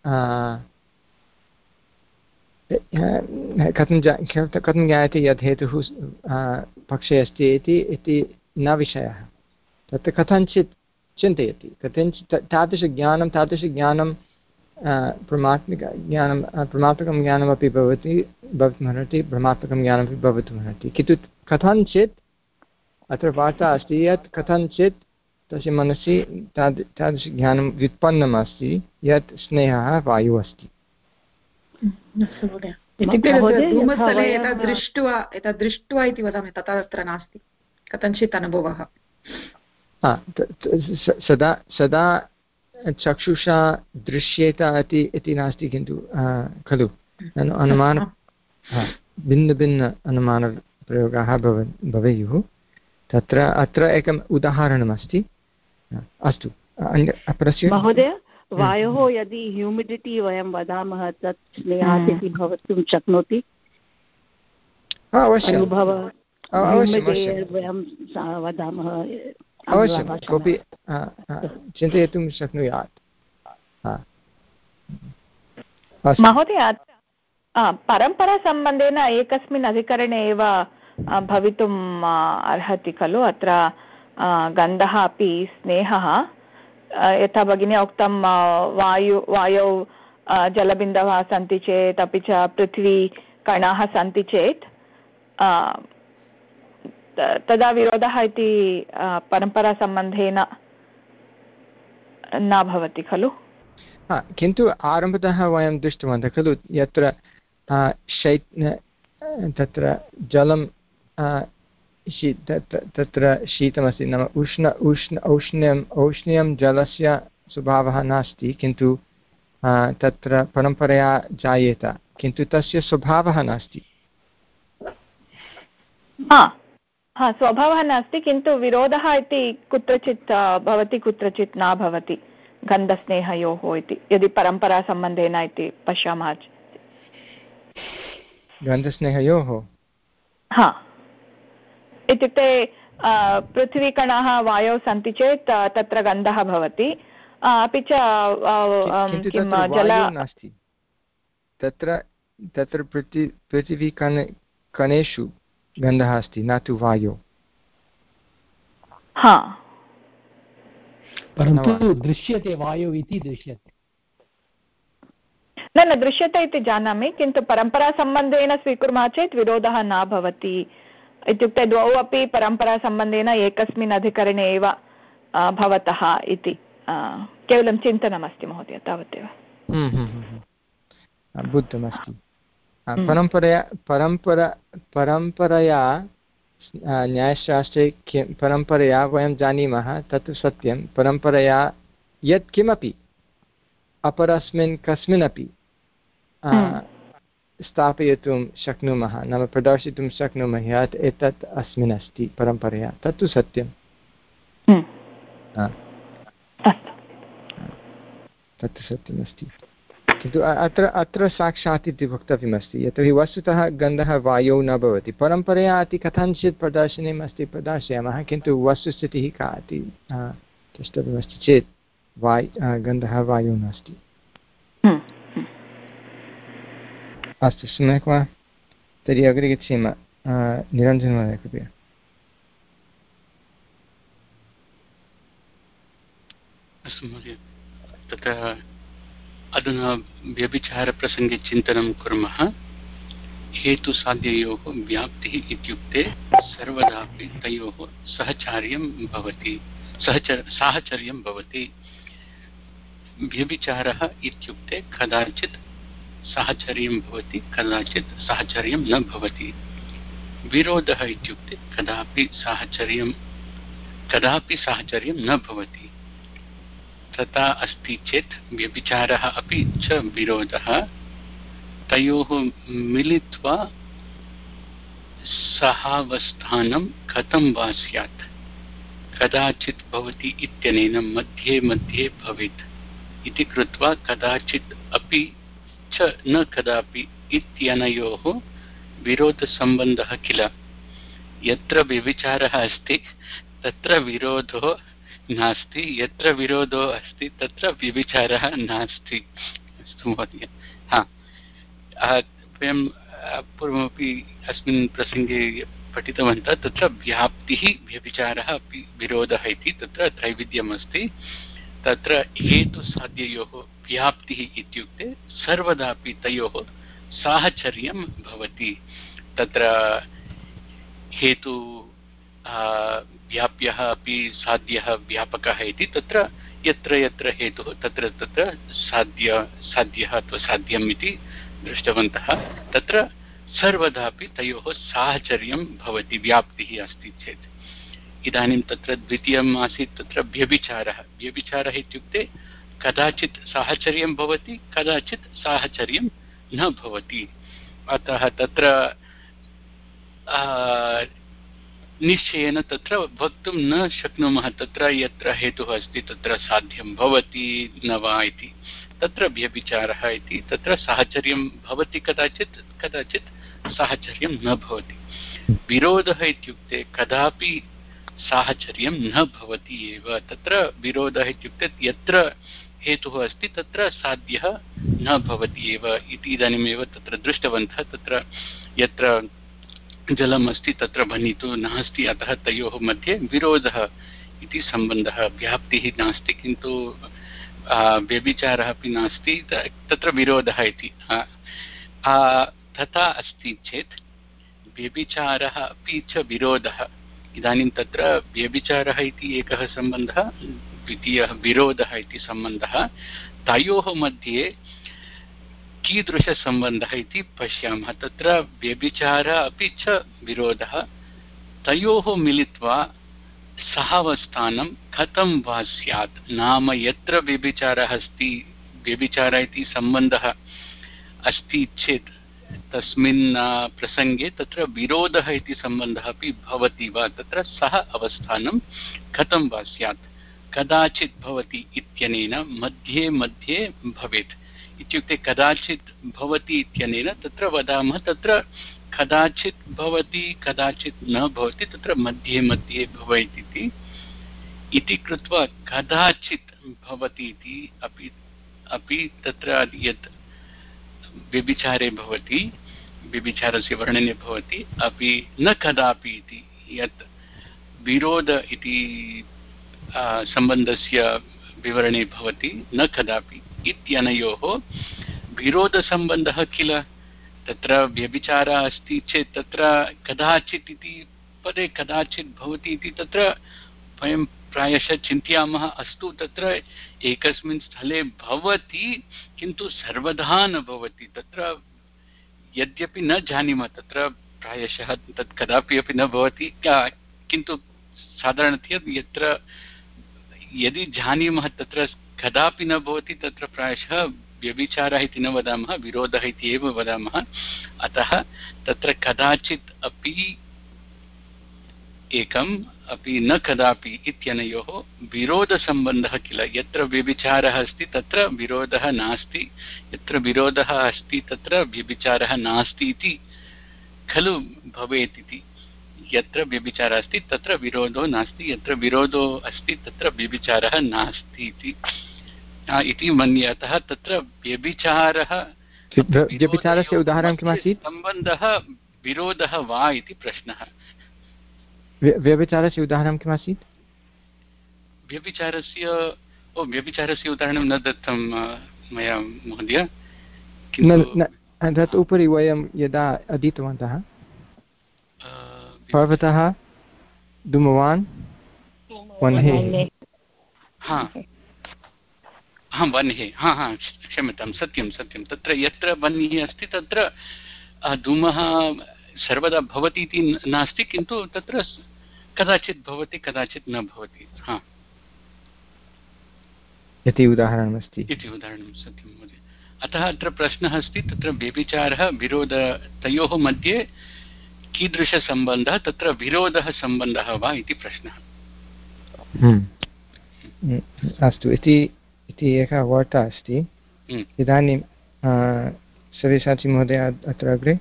A: कथं कथं ज्ञायते यत् हेतुः पक्षे अस्ति इति न विषयः। तत् कथञ्चित् चिन्तयति, कथञ्चित् तादृशज्ञानं तादृशज्ञानं प्रमात्मकज्ञानं प्रमात्मकं ज्ञानमपि भवति भवितुमर्हति, भ्रमात्मकं ज्ञानमपि भवितुमर्हति। किन्तु कथञ्चित् अत्र वार्ता अस्ति यत् कथञ्चित् तस्य मनसि ताद् तादृशज्ञानं व्युत्पन्नम् अस्ति यत् स्नेहः वायुः अस्ति।
C: इत्युक्ते धूमस्थले एतत् दृष्ट्वा एतत् दृष्ट्वा इति वदामि तथा तत्र नास्ति, कथञ्चित् अनुभवः।
A: सदा सदा चक्षुषा दृश्येत इति नास्ति, किन्तु खलु अनुमान भिन्नभिन्न अनुमानप्रयोगाः भव भवेयुः। तत्र अत्र एकम् उदाहरणमस्ति। अस्तु, अपरस्य
F: महोदय, वायोः यदि ह्यूमिडिटि वयं वदामः तत् स्नेहात् इति भवितुं शक्नोति? अनुभवः वयं वदामः
A: अवश्यं, कोऽपि चिन्तयितुं शक्नुयात्।
E: महोदय, परम्परासम्बन्धेन एकस्मिन् अधिकरणे एव भवितुम् अर्हति खलु? अत्र गन्धः अपि स्नेहः, यथा भगिनी उक्तं वायु वायौ जलबिन्दवः सन्ति चेत् अपि च पृथ्वी कणाः सन्ति चेत् तदा विरोधः इति परम्परासम्बन्धेन न भवति खलु?
A: किन्तु आरम्भतः वयं दृष्टवन्तः खलु यत्र शैत् तत्र जलं तत्र शीतमस्ति, नाम उष्ण उष्ण औष्ण्यम् औष्ण्यं जलस्य स्वभावः नास्ति, किन्तु तत्र परम्परया जायेत, किन्तु तस्य स्वभावः नास्ति।
E: हा, स्वभावः नास्ति, किन्तु विरोधः इति कुत्रचित् भवति, कुत्रचित् न भवति गन्धस्नेहयोः इति, यदि परम्परासम्बन्धेन इति पश्यामः।
A: गन्धस्नेहयोः
E: हा, इत्युक्ते पृथ्वीकणाः वायौ सन्ति चेत् तत्र गन्धः भवति, अपि च किं जल
A: नास्ति तत्र तत्र पृथ्वी पृथिवीकण कणेषु गन्धः अस्ति, न तु वायौ।
E: हा,
G: परन्तु दृश्यते वायौ इति दृश्यते।
E: न न दृश्यते इति जानामि, किन्तु परम्परासम्बन्धेन स्वीकुर्मः चेत् विरोधः न भवति। इत्युक्ते द्वौ अपि परम्परासम्बन्धेन एकस्मिन् अधिकरणे एव भवतः इति केवलं चिन्तनमस्ति महोदय, तावदेव।
A: बुद्धमस्ति। परम्परया परम्परा परम्परया न्यायशास्त्रे किं परम्परया वयं जानीमः तत् सत्यं। परम्परया यत् किमपि अपरस्मिन् कस्मिन्नपि स्थापयितुं शक्नुमः, नाम प्रदर्शितुं शक्नुमः यत् एतत् अस्मिन् अस्ति परम्परया, तत्तु सत्यं। तत्तु सत्यमस्ति, किन्तु अत्र अत्र साक्षात् इति वक्तव्यमस्ति, यतोहि वस्तुतः गन्धः वायौ न भवति। परम्परया अति कथञ्चित् प्रदर्शनीयम् अस्ति, प्रदर्शयामः, किन्तु वस्तुस्थितिः का इति द्रष्टव्यमस्ति चेत् वाय् गन्धः वायौ नास्ति। अस्तु, सम्यक् वा? तर्हि अग्रे गच्छेम। निरञ्जनमहोदय कृपया।
H: अस्तु महोदय, तत्र अधुना व्यभिचारप्रसङ्गे चिन्तनं कुर्मः। हेतुसाध्ययोः व्याप्तिः इत्युक्ते सर्वदापि तयोः सहचार्यं भवति, सहचर साहचर्यं भवति। व्यभिचारः इत्युक्ते कदाचित् साहचर्यं भवति, कदाचित् साहचर्यं न भवति। विरोधः इत्युक्ते कदापि साहचर्यं कदापि साहचर्यं न भवति। तथा अस्ति चेत् व्यभिचारः अपि च विरोधः तयोः मिलित्वा सहावस्थानं कथं वा स्यात्, कदाचित् भवति इत्यनेन मध्ये मध्ये भवेत् इति कृत्वा कदाचित् अपि च न कदापि इत्यनयोः विरोधसम्बन्धः किल। यत्र व्यभिचारः अस्ति तत्र विरोधो नास्ति, यत्र विरोधो अस्ति तत्र व्यभिचारः नास्ति। अस्तु महोदय। हा, वयं पूर्वमपि अस्मिन् प्रसङ्गे पठितवन्तः। तत्र व्याप्तिः व्यभिचारः अपि विरोधः इति तत्र त्रैविध्यम् अस्ति। तत्र हेतुसाध्ययोः व्याप्तिः इत्युक्ते सर्वदापि तयोः साहचर्यं भवति। तत्र हेतु व्याप्यः अपि साध्यः व्यापकः इति तत्र यत्र यत्र हेतुः तत्र तत्र साध्य साध्यः अथवा साध्यम् इति दृष्टवन्तः। तत्र सर्वदापि तयोः साहचर्यं भवति व्याप्तिः अस्ति चेत्। इदानीं तत्र द्वितीयम् आसीत् तत्र व्यभिचारः। व्यभिचारः इत्युक्ते कदाचित् साहचर्यं भवति, कदाचित् साहचर्यं न भवति। अतः तत्र निश्चयेन तत्र वक्तुं न शक्नुमः तत्र यत्र हेतुः अस्ति तत्र साध्यं भवति न वा इति। तत्र व्यभिचारः इति तत्र साहचर्यं भवति कदाचित्, कदाचित् साहचर्यं न भवति। विरोधः इत्युक्ते कदापि साहचर्यं न भवति एव। तत्र विरोधः इत्युक्ते यत्र हेतुः अस्ति तत्र साध्यः न भवति एव इति इदानीमेव तत्र दृष्टवन्तः। तत्र यत्र जलम् अस्ति तत्र वह्निः तु नास्ति, अतः तयोः मध्ये विरोधः इति सम्बन्धः। व्याप्तिः नास्ति किन्तु व्यभिचारः अपि नास्ति, तत्र विरोधः इति। तथा अस्ति चेत् व्यभिचारः अपि च विरोधः। इदानीं तत्र व्यभिचारः इति एकः सम्बन्धः, द्वितीयः विरोधः इति सम्बन्धः। तयोः मध्ये कीदृशसम्बन्धः इति पश्यामः। तत्र व्यभिचारः अपि च विरोधः तयोः मिलित्वा सहावस्थानं कथं वा स्यात्। नाम यत्र व्यभिचारः अस्ति, व्यभिचारः इति सम्बन्धः अस्ति चेत् तस्मिन् प्रसङ्गे तत्र विरोधः इति सम्बन्धः अपि भवति वा, तत्र सह अवस्थानं कथं वा स्यात्। कदाचित् भवति इत्यनेन मध्ये मध्ये भवेत् इत्युक्ते कदाचित् भवति इत्यनेन तत्र वदामः तत्र कदाचित् भवति कदाचित् न भवति, तत्र मध्ये मध्ये भवेत् इति इति कृत्वा कदाचित् भवति इति अपि अपि तत्र यत् व्यभिचारे भवति, व्यभिचारस्य वर्णने भवति, अपि न कदापि इति यत् विरोध इति सम्बन्धस्य विवरणे भवति न कदापि इत्यनयोः विरोधसम्बन्धः किल। तत्र व्यभिचारः अस्ति चेत् तत्र कदाचित् इति पदे कदाचित् भवति इति तत्र वयं प्रायशः चिन्तयामः अस्तु तत्र एकस्मिन् स्थले भवति किन्तु सर्वदा न भवति। तत्र यद्यपि न जानीमः तत्र प्रायशः तत् कदापि अपि न भवति, किन्तु साधारणतया यत्र यदि जानीमः तत्र कदापि न भवति तत्र प्रायशः व्यभिचारः इति न वदामः, विरोधः इति एव वदामः। अतः तत्र कदाचित् अपि एकम् अपि न कदापि इत्यनयोः विरोधसम्बन्धः किल। यत्र व्यभिचारः अस्ति तत्र विरोधः नास्ति, यत्र विरोधः अस्ति तत्र व्यभिचारः नास्ति इति खलु भवेत् इति। यत्र व्यभिचारः अस्ति तत्र विरोधो नास्ति, यत्र विरोधो अस्ति तत्र व्यभिचारः नास्ति इति इति मन्ये। अतः तत्र व्यभिचारः
A: व्यभिचारस्य उदाहरणं किमासीत्?
H: सम्बन्धः विरोधः वा इति प्रश्नः।
A: व्यभिचारस्य उदाहरणं किमासीत्?
H: व्यभिचारस्य ओ व्यभिचारस्य उदाहरणं न दत्तं मया महोदय।
A: तत् उपरि वयं यदा अधीतवन्तः पर्वतः धूमवान् वह्नेः।
H: हा हा वह्नेः, हा हा क्षम्यतां, सत्यं सत्यं। तत्र यत्र वह्निः अस्ति तत्र धूमः सर्वदा भवति इति नास्ति, किन्तु तत्र कदाचित् भवति कदाचित् न भवति। हा
A: इति उदाहरणमस्ति
H: इति उदाहरणं, सत्यं महोदय। अतः अत्र प्रश्नः अस्ति, तत्र व्यभिचारः विरोध तयोः मध्ये कीदृशसम्बन्धः, तत्र विरोधः सम्बन्धः वा इति प्रश्नः।
A: अस्तु, इति इति एकः वार्ता अस्ति। इदानीं सव्यसाची महोदय अत्र अग्रे।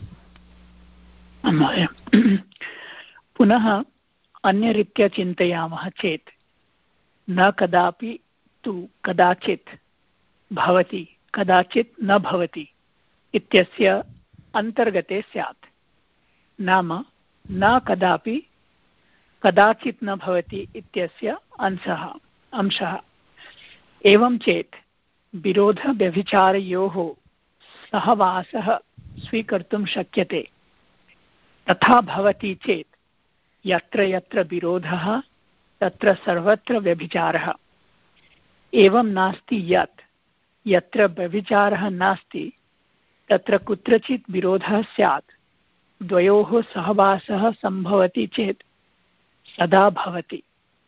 I: पुनः अन्यरीत्या चिन्तयामः चेत् न कदापि तु कदाचित् भवति कदाचित् न भवति इत्यस्य अन्तर्गते स्यात्। नाम न कदापि कदाचित् न भवति इत्यस्य अंशः अंशः। एवं चेत् विरोधव्यभिचारयोः सहवासः स्वीकर्तुं शक्यते। तथा भवति चेत् यत्र यत्र विरोधः तत्र सर्वत्र व्यभिचारः। एवं नास्ति यत् यत्र व्यभिचारः नास्ति तत्र कुत्रचित् विरोधः स्यात्। द्वयोः सहवासः सम्भवति चेत् सदा भवति।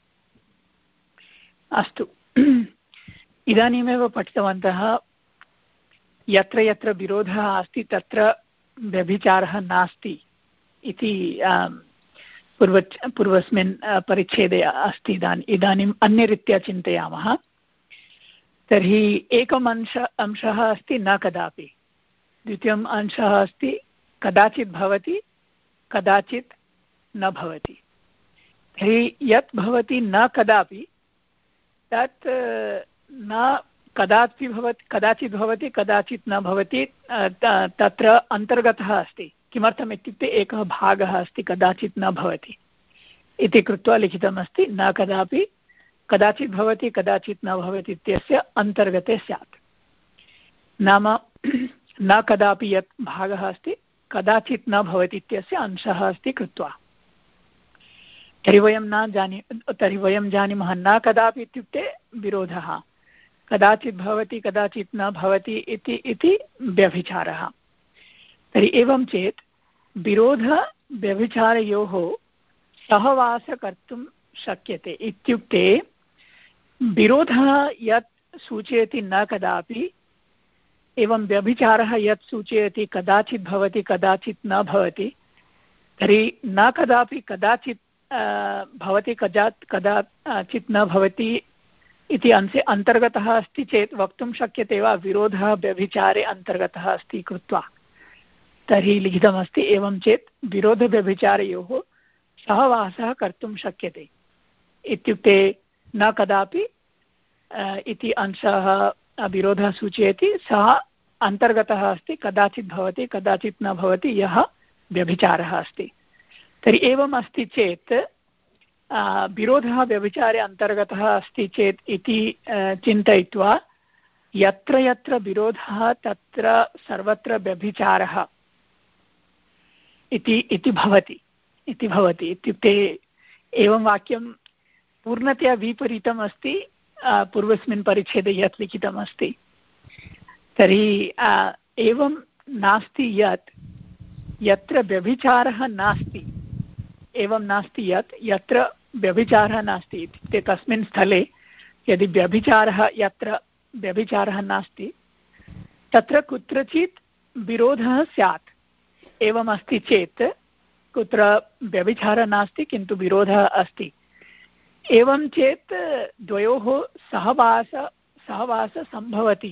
I: अस्तु, इदानीमेव पठितवन्तः यत्र यत्र विरोधः अस्ति तत्र व्यभिचारः नास्ति इति पूर्व पूर्वस्मिन् परिच्छेदे अस्ति। इदानीम् इदानीम् अन्यरीत्या चिन्तयामः तर्हि एकम् अंश अंशः अस्ति न कदापि, द्वितीयम् अंशः अस्ति कदाचित् भवति कदाचित् न भवति। तर्हि यत् भवति न कदापि तत् न कदापि भवति कदाचित् भवति कदाचित् न भवति, तत्र अन्तर्गतः अस्ति। किमर्थम् इत्युक्ते एकः भागः अस्ति कदाचित् न भवति इति कृत्वा लिखितमस्ति। न कदापि कदाचित् भवति कदाचित् न भवति इत्यस्य अन्तर्गते स्यात्। नाम न कदापि यत् भागः अस्ति कदाचित् न भवति इत्यस्य अंशः अस्ति कृत्वा। तर्हि वयं न जानी तर्हि वयं जानीमः न कदापि इत्युक्ते विरोधः, कदाचित् भवति कदाचित् न भवति इति इति व्यभिचारः। तर्हि एवं चेत् विरोधव्यभिचारयोः सहवासः कर्तुं शक्यते। इत्युक्ते विरोधः यत् सूचयति न कदापि, एवं व्यभिचारः यत् सूचयति कदाचित् भवति कदाचित् न भवति, तर्हि न कदापि कदाचित् भवति कदा कदाचित् न भवति इति अंशे अन्तर्गतः अस्ति चेत् वक्तुं शक्यते वा विरोधः व्यभिचारे अन्तर्गतः अस्ति कृत्वा। तर्हि लिखितमस्ति एवं चेत् विरोधव्यभिचारयोः सहवासः कर्तुं शक्यते। इत्युक्ते न कदापि इति अंशः विरोधः सूचयति, सः अन्तर्गतः अस्ति कदाचित् भवति कदाचित् न भवति, यः व्यभिचारः अस्ति। तर्हि एवम् अस्ति चेत् विरोधः व्यभिचारे अन्तर्गतः अस्ति चेत् इति चिन्तयित्वा यत्र यत्र विरोधः तत्र सर्वत्र व्यभिचारः इति इति भवति इति भवति इत्युक्ते एवं वाक्यं पूर्णतया विपरीतम् अस्ति पूर्वस्मिन् परिच्छेदे यत् लिखितमस्ति। तर्हि एवं नास्ति यत् यत्र व्यभिचारः नास्ति, एवं नास्ति यत् यत्र व्यभिचारः नास्ति इत्युक्ते तस्मिन् स्थले यदि व्यभिचारः यत्र व्यभिचारः नास्ति तत्र कुत्रचित् विरोधः स्यात्। एवम् अस्ति चेत् कुत्र व्यभिचारः नास्ति किन्तु विरोधः अस्ति, एवं चेत् द्वयोः सहवास सहवासः सम्भवति।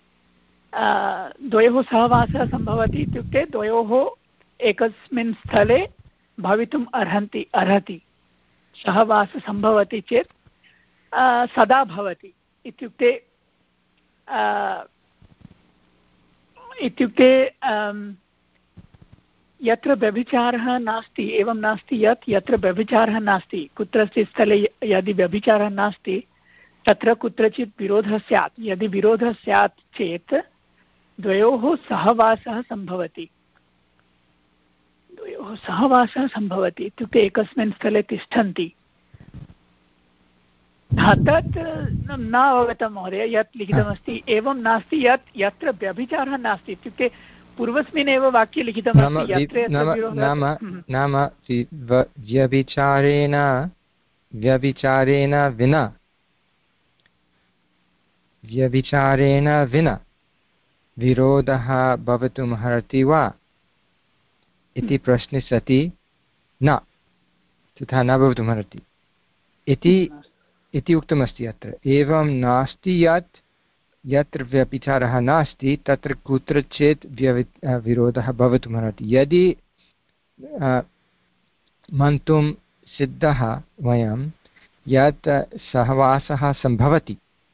I: द्वयोः सहवासः सम्भवति इत्युक्ते द्वयोः एकस्मिन् स्थले भवितुम् अर्हन्ति अर्हति। सहवासः सम्भवति चेत् सदा भवति इत्युक्ते इत्युक्ते यत्र व्यभिचारः नास्ति, एवं नास्ति यत् यत्र व्यभिचारः नास्ति, कुत्रचित् स्थले यदि व्यभिचारः नास्ति तत्र कुत्रचित् विरोधः स्यात्। यदि विरोधः स्यात् चेत् द्वयोः सहवासः सम्भवति द्वयोः सहवासः सम्भवति इत्युक्ते एकस्मिन् स्थले तिष्ठन्ति। तत् न अवगतं महोदय यत् लिखितमस्ति एवं नास्ति यत् यत्र व्यभिचारः नास्ति इत्युक्ते पूर्वस्मिन् एव वाक्ये लिखितमस्ति यत्र
A: नाम व्यभिचारेण व्यभिचारेण विना व्यभिचारेण विना विरोधः भवितुमर्हति वा इति प्रश्ने सति न तथा न भवितुमर्हति इति इति उक्तमस्ति अत्र। एवं नास्ति यत् यत्र व्यभिचारः नास्ति तत्र कुत्रचित् व्यवि विरोधः भवितुमर्हति। यदि मन्तुं सिद्धः वयं यत् सहवासः सम्भवति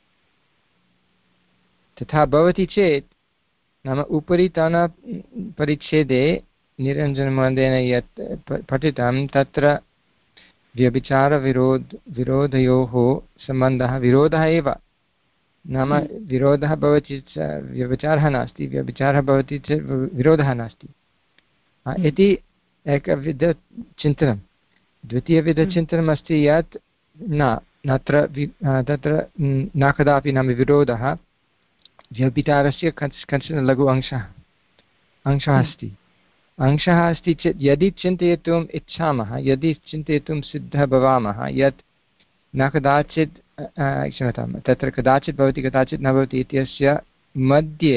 A: तथा भवति चेत् नाम उपरितन परिच्छेदे निरञ्जनमहोदयेन यत् पठितं तत्र व्यभिचारविरोध विरोधयोः सम्बन्धः विरोधः एव। नाम विरोधः भवति चेत् व्यभिचारः नास्ति व्यभिचारः भवति चेत् विरोधः नास्ति इति एकविधचिन्तनं। द्वितीयविधचिन्तनम् अस्ति यत् न नत्र तत्र न कदापि नाम विरोधः व्यभिचारस्य कश्चन लघु अंशः अंशः अस्ति अंशः अस्ति चेत् यदि चिन्तयितुम् इच्छामः यदि चिन्तयितुं सिद्धः भवामः यत् न कदाचित् क्षम्यतां तत्र कदाचित् भवति कदाचित् न भवति इत्यस्य मध्ये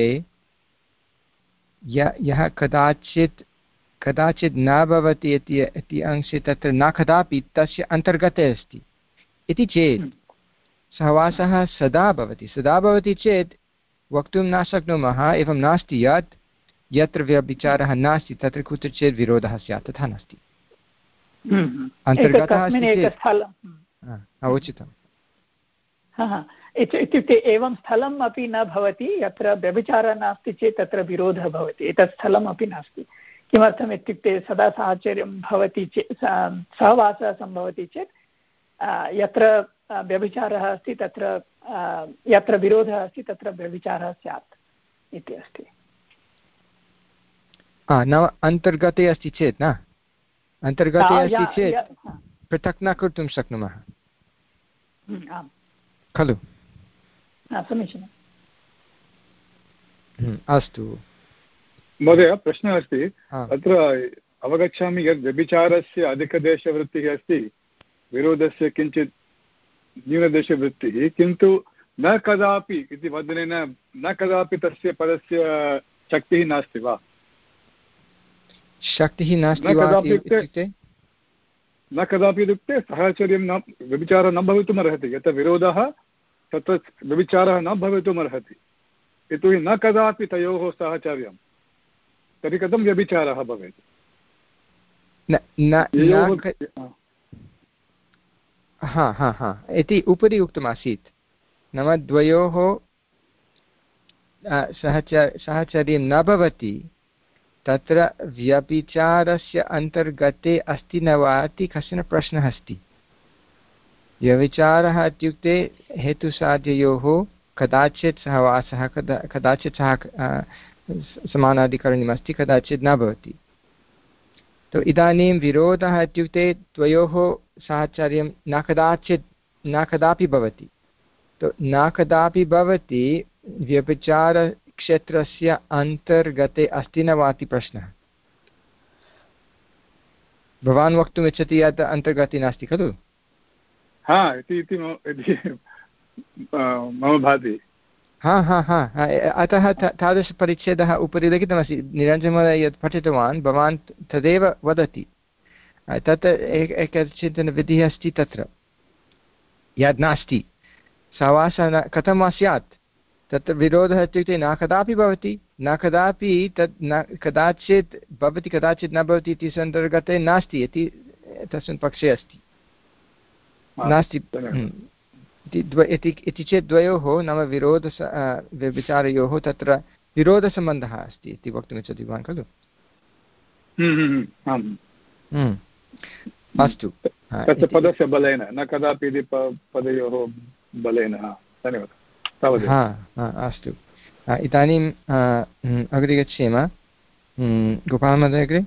A: य यः कदाचित् कदाचित् न भवति इति इति अंशे तत्र न कदापि तस्य अन्तर्गते अस्ति इति चेत् सहवासः सदा भवति। सदा भवति चेत् वक्तुं न शक्नुमः एवं नास्ति यत् यत्र व्यभिचारः नास्ति तत्र कुत्रचित् विरोधः स्यात् तथा नास्ति। अन्तर्गतः उचितम्
I: इत्युक्ते एवं स्थलम् अपि न भवति यत्र व्यभिचारः नास्ति चेत् तत्र विरोधः भवति। एतत् स्थलम् अपि नास्ति। किमर्थम् इत्युक्ते सदा साहचर्यं भवति चेत् सहवासः सम्भवति चेत् यत्र व्यभिचारः अस्ति तत्र यत्र विरोधः अस्ति तत्र व्यभिचारः स्यात् इति अस्ति।
A: नाम अन्तर्गते अस्ति चेत् न अन्तर्गते अस्ति चेत् पृथक् न कर्तुं शक्नुमः खलु।
I: समीचीनम्।
A: अस्तु
B: महोदय प्रश्नः अस्ति अत्र अवगच्छामि यत् व्यभिचारस्य अधिकदेशवृत्तिः अस्ति विरोधस्य किञ्चित् न्यूनदेशवृत्तिः किन्तु न कदापि इति वदनेन न कदापि तस्य पदस्य शक्तिः नास्ति वा?
A: शक्तिः नास्ति इत्युक्ते
B: न कदापि इत्युक्ते साहचर्यं न व्यभिचारः न भवितुमर्हति। यत्र विरोधः तत्र व्यभिचारः न भवितुमर्हति यतोहि न कदापि तयोः साहचर्यं तर्हि कथं व्यभिचारः भवेत्?
A: हा हा हा इति उपरि उक्तमासीत्। नाम द्वयोः सहचर् सहचर्यं न भवति तत्र व्यभिचारस्य अन्तर्गते अस्ति न वा इति कश्चन प्रश्नः अस्ति। व्यभिचारः इत्युक्ते हेतुसाध्ययोः कदाचित् सहवासः कदा कदाचित् सह समानाधिकरणीयमस्ति कदाचित् न भवति। तो इदानीं विरोधः इत्युक्ते द्वयोः साहचर्यं न कदाचित् न कदापि भवति। तो न कदापि भवति व्यभिचारक्षेत्रस्य अन्तर्गते अस्ति न वा इति प्रश्नः। भवान् वक्तुम् इच्छति यत् अन्तर्गते नास्ति खलु?
B: हा इति मम भाति।
A: हा हा हा अतः तादृशपरिच्छेदः उपरि लिखितमस्ति। निरञ्जनमहोदय यत् पठितवान् भवान् तदेव वदति। तत् एकचिन्तनविधिः अस्ति तत्र यद् नास्ति सहवासः न कथं वा स्यात् तत्र विरोधः इत्युक्ते न कदापि भवति न कदापि तत् न कदाचित् भवति कदाचित् न भवति इति सन्दर्भे नास्ति इति तस्मिन् पक्षे अस्ति नास्ति इति चेत् द्वयोः नाम विरोध विचारयोः तत्र विरोधसम्बन्धः अस्ति इति वक्तुमिच्छति भवान् खलु?
B: अस्तु तस्य पदस्य बलेन न कदापि इति पदयोः बलेन धन्यवादः तावदेव
A: हा अस्तु इदानीम् अग्रे गच्छेम गोपालमहोदय अग्रे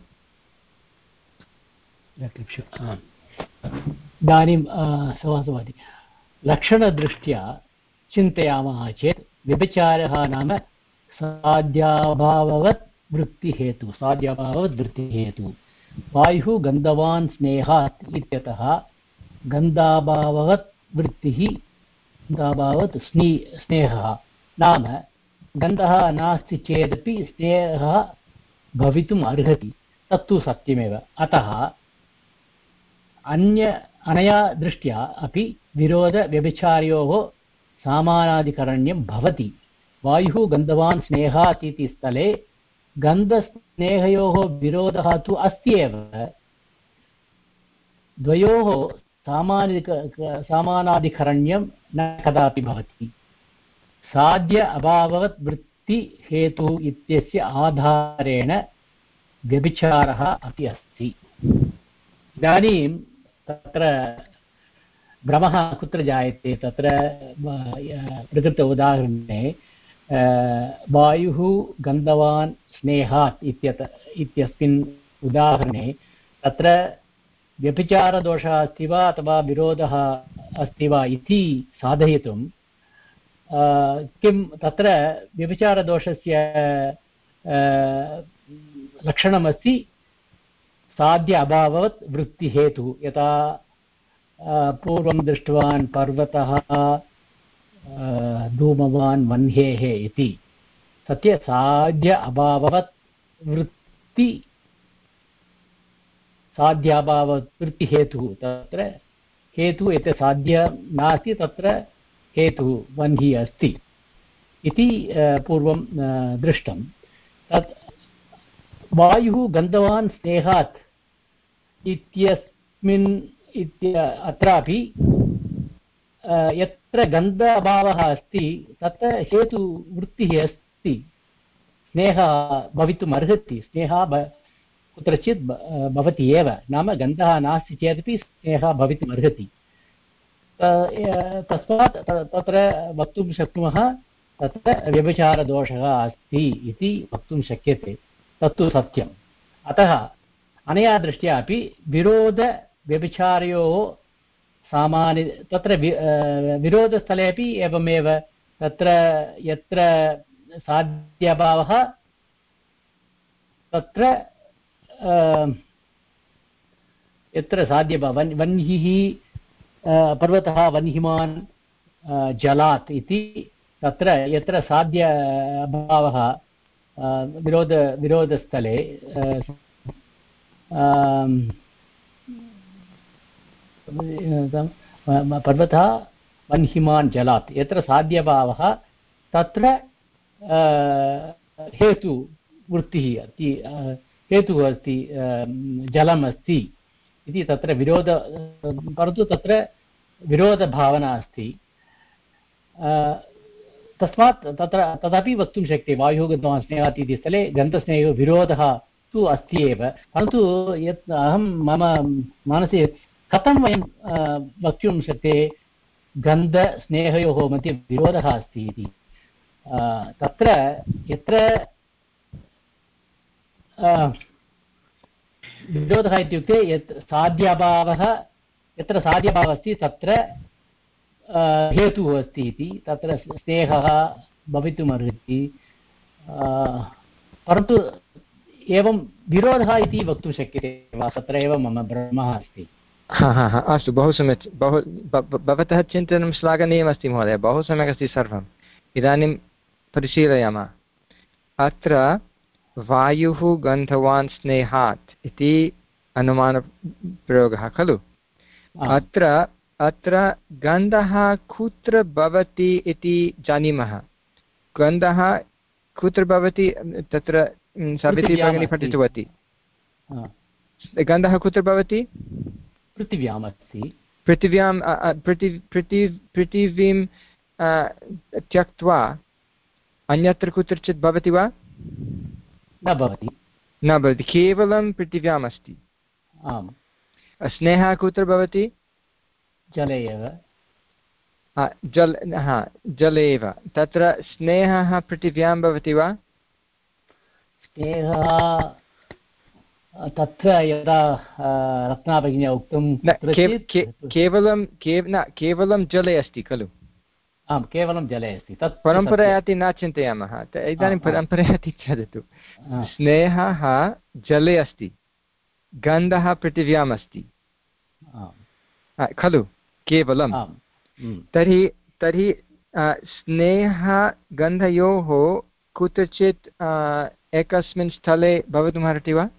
G: इदानीं समासवादि लक्षणदृष्ट्या चिन्तयामः चेत् व्यभिचारः नाम साध्याभाववत् वृत्तिहेतु साध्याभाववत् वृत्तिहेतु वायुः गन्धवान् स्नेहात् इत्यतः गन्धाभाववत् वृत्तिः गन्धाभाववत् स्नी स्नेहः नाम गन्धः नास्ति चेदपि स्नेहः भवितुम् अर्हति तत्तु सत्यमेव अतः अन्य अनया दृष्ट्या अपि विरोधव्यभिचारयोः समानाधिकरण्यं भवति वायुः गन्धवान् स्नेहात् इति स्थले गन्धस्नेहयोः विरोधः तु अस्ति एव द्वयोः सामानिक समानाधिकरण्यं न कदापि भवति साध्य अभाववत् वृत्तिहेतु इत्यस्य आधारेण व्यभिचारः अपि अस्ति इदानीं तत्र भ्रमः कुत्र जायते तत्र प्रकृत उदाहरणे वायुः गन्धवान् स्नेहात् इत्यत इत्यस्मिन् उदाहरणे तत्र व्यभिचारदोषः अस्ति वा अथवा विरोधः अस्ति वा इति साधयितुं किं तत्र व्यभिचारदोषस्य लक्षणमस्ति साध्य अभाववत् वृत्तिहेतुः यथा पूर्वं दृष्टवान् पर्वतः धूमवान् वह्नेः इति सत्य साध्य अभाववत् वृत्ति साध्याभाववत् वृत्तिहेतुः तत्र हेतुः यत् साध्य नास्ति तत्र हेतुः वह्निः अस्ति इति पूर्वं दृष्टं तत् वायुः गन्धवान् स्नेहात् इत्यस्मिन् इत्य अत्रापि यत्र गन्ध अभावः अस्ति तत्र हेतुवृत्तिः अस्ति स्नेहः भवितुम् अर्हति स्नेहः कुत्रचित् भवति एव नाम गन्धः नास्ति चेदपि स्नेहः भवितुम् अर्हति तस्मात् तत्र वक्तुं शक्नुमः तत्र व्यभिचारदोषः अस्ति इति वक्तुं शक्यते तत्तु सत्यम् अतः अनया दृष्ट्या अपि विरोधव्यभिचारयोः सामान्य तत्र विरोधस्थले अपि एवमेव तत्र यत्र साध्यभावः तत्र यत्र साध्यभावः वह्निः पर्वतः वह्निमान् जलात् इति तत्र यत्र साध्यभावः विरोध विरोधस्थले पर्वतः वह्निमान् जलात् यत्र साध्यभावः तत्र हेतुवृत्तिः अस्ति हेतुः अस्ति जलम् अस्ति इति तत्र विरोध परन्तु तत्र विरोधभावना अस्ति तस्मात् तत्र तदपि वक्तुं शक्यते वायुः गन्धवान् स्नेहात् इति स्थले गन्धस्नेहयोः विरोधः तु अस्ति एव परन्तु यत् अहं मम मनसि कथं वयं वक्तुं शक्यते गन्धस्नेहयोः मध्ये विरोधः अस्ति इति तत्र यत्र विरोधः इत्युक्ते यत् साध्यभावः यत्र साध्यभावः अस्ति तत्र हेतुः अस्ति इति तत्र स्नेहः भवितुमर्हति परन्तु एवं विरोधः इति वक्तुं शक्यते वा तत्र एव मम भ्रमः अस्ति
A: हा हा हा अस्तु बहु सम्यक् बहु भवतः चिन्तनं श्लाघनीयमस्ति महोदय बहु सम्यक् अस्ति सर्वम् इदानीं परिशीलयामः अत्र वायुः गन्धवान् स्नेहात् इति अनुमानप्रयोगः खलु अत्र अत्र गन्धः कुत्र भवति इति जानीमः गन्धः कुत्र भवति तत्र सावित्री भगिनी पठितवती गन्धः कुत्र भवति
G: पृथिव्याम् अस्ति
A: पृथिव्यां पृथिवीं त्यक्त्वा अन्यत्र कुत्रचित् भवति वा
G: न भवति
A: न भवति केवलं पृथिव्याम् अस्ति
G: आम्
A: स्नेहः कुत्र भवति
G: जले एव
A: जल हा जले एव तत्र स्नेहः पृथिव्यां भवति वा
G: स्नेहः तत्र यदा रत्नाभगिन्या उक्तं
A: केवलं न केवलं जले अस्ति खलु
G: आम् केवलं जले अस्ति तत्
A: परम्परयाति न चिन्तयामः इदानीं परम्परयाति वदतु स्नेहः जले अस्ति गन्धः पृथिव्याम् अस्ति खलु केवलं तर्हि तर्हि स्नेहगन्धयोः कुत्रचित् एकस्मिन् स्थले भवितुमर्हति वा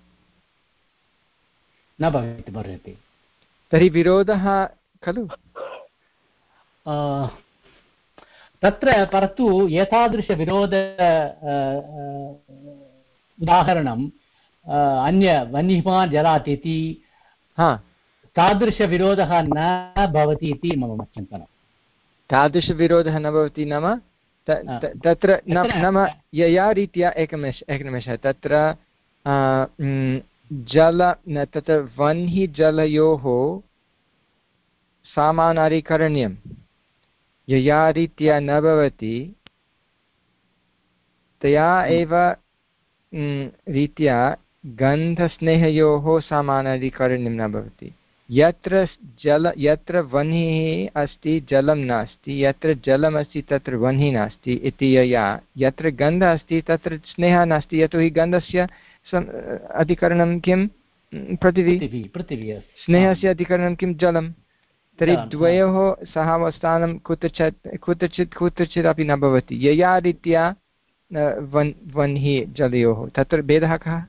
G: न भवितुमर्हति
A: तर्हि विरोधः खलु
G: तत्र परन्तु एतादृशविरोध उदाहरणम् अन्य वह्निमान् जलात् इति तादृशविरोधः न भवति इति मम चिन्तनं
A: तादृशविरोधः न भवति नाम तत्र नाम यया रीत्या एकनिमेष एकनिमेषः तत्र जल तत्र वह्नि जलयोः समानाधिकरण्यं यया रीत्या न भवति तया एव रीत्या गन्धस्नेहयोः समानाधिकरण्यं न भवति यत्र जल यत्र वह्निः अस्ति जलं नास्ति यत्र जलमस्ति तत्र वह्निः नास्ति इति यया यत्र गन्धः अस्ति तत्र स्नेहः नास्ति यतोहि गन्धस्य अधिकरणं किं पृथिवी
G: पृथिवी
A: स्नेहस्य अधिकरणं किं जलं तर्हि द्वयोः सहावस्थानं कुत्रचित् कुत्रचित् कुत्रचिदपि न भवति यया रीत्या वन् वह्निः जलयोः तत्र भेदः कः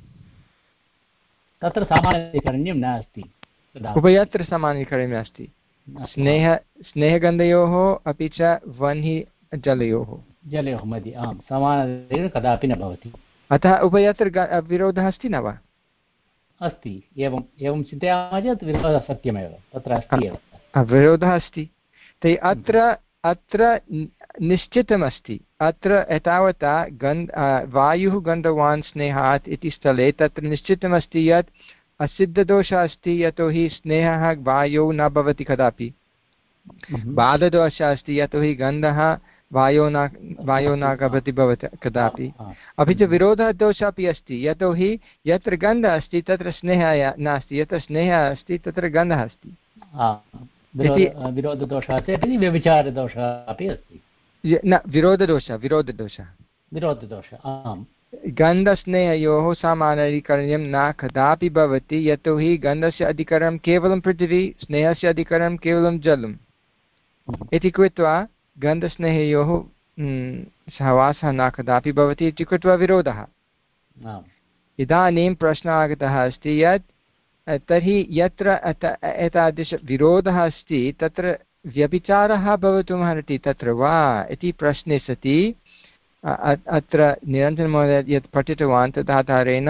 G: तत्र सामान्यकरण्यं नास्ति
A: उभयत्र समानीकरणीयम् अस्ति स्नेह स्नेहगन्धयोः अपि च वह्निः जलयोः
G: जलयोः मध्ये आम् समानं कदापि न भवति
A: अतः उभयत्र विरोधः अस्ति न वा
G: अस्ति एवम् एवं चिन्तयामः चेत् विरोधः सत्यमेव तत्र अस्ति एव
A: विरोधः अस्ति तर्हि अत्र अत्र निश्चितमस्ति अत्र एतावता गन्ध वायुः गन्धवान् स्नेहात् इति स्थले तत्र निश्चितमस्ति यत् असिद्धदोषः अस्ति यतोहि स्नेहः वायौ न भवति कदापि बाधदोषः अस्ति यतोहि गन्धः वायो न वायो न भवति भवति कदापि अपि च विरोधः दोषः अपि अस्ति यतोहि यत्र गन्धः अस्ति तत्र स्नेहः नास्ति यत्र स्नेहः अस्ति तत्र गन्धः अस्ति
G: विरोधदोषः चेत् व्यभिचारदोषः अपि अस्ति
A: न विरोधदोषः विरोधदोषः
G: विरोधदोषः आम्
A: गन्धस्नेहयोः समानाधिकरण्यं न कदापि भवति यतोहि गन्धस्य अधिकरणं केवलं पृथिवी स्नेहस्य अधिकरणं केवलं जलम् इति कृत्वा गन्धस्नेहयोः सहवासः न कदापि भवति इति कृत्वा विरोधः इदानीं प्रश्नः आगतः अस्ति यत् तर्हि यत्र एतादृशविरोधः अस्ति तत्र व्यभिचारः भवितुमर्हति तत्र वा इति प्रश्ने सति अत्र निरञ्जनमहोदय यत् पठितवान् तदाधारेण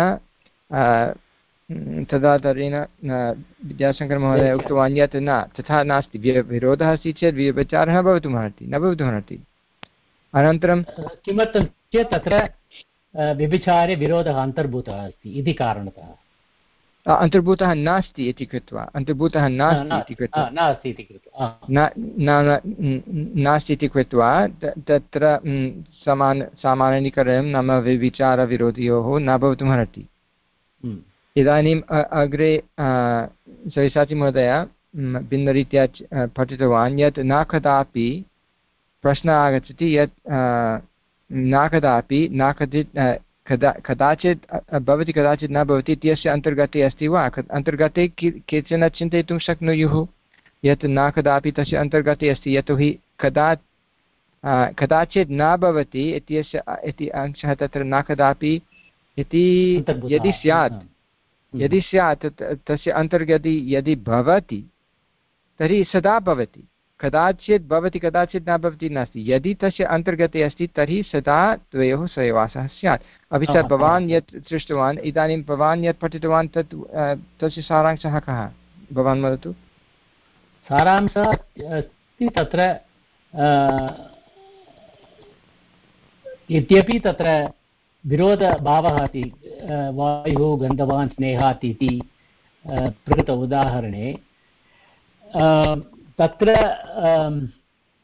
A: तदाधारेण विद्याशङ्करमहोदय उक्तवान् यत् न तथा नास्ति विरोधः अस्ति चेत् व्यभिचारः भवितुमर्हति न भवितुमर्हति अनन्तरं
G: किमर्थं चेत् तत्र व्यभिचारे विरोधः अन्तर्भूतः अस्ति इति कारणतः
A: अन्तर्भूतः नास्ति इति कृत्वा अन्तर्भूतः नास्ति इति कृत्वा
G: नास्ति इति कृत्वा
A: नास्ति इति कृत्वा तत्र समान सामान्यीकरणं नाम विचारविरोधियोः न भवितुमर्हति इदानीम् अग्रे सव्यसाचीमहोदय भिन्नरीत्या पठितवान् यत् न कदापि प्रश्नः आगच्छति यत् न कदापि न कथित् कदा कदाचित् भवति कदाचित् न भवति इत्यस्य अन्तर्गते अस्ति वा अन्तर्गते केचन चिन्तयितुं शक्नुयुः यत् न कदापि तस्य अन्तर्गते अस्ति यतोहि कदा कदाचित् न भवति इत्यस्य इति अंशः तत्र न कदापि इति यदि स्यात् यदि स्यात् तस्य अन्तर्गते यदि भवति तर्हि सदा भवति कदाचित् भवति कदाचित् न भवति नास्ति यदि तस्य अन्तर्गते अस्ति तर्हि सदा द्वयोः सहवासः स्यात् अपि च भवान् यत् दृष्टवान् इदानीं भवान् यत् पठितवान् तत् तस्य सारांशः कः भवान् वदतु
G: सारांशः अस्ति तत्र यद्यपि तत्र विरोधभावः अस्ति वायुः गन्धवान् स्नेहात् इति प्रकृत उदाहरणे तत्र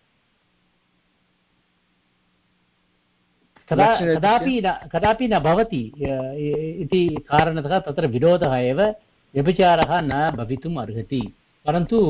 G: कदा कदापि न कदापि न भवति इति कारणतः तत्र विरोधः एव, व्यभिचारः न भवितुम् अर्हति। परन्तु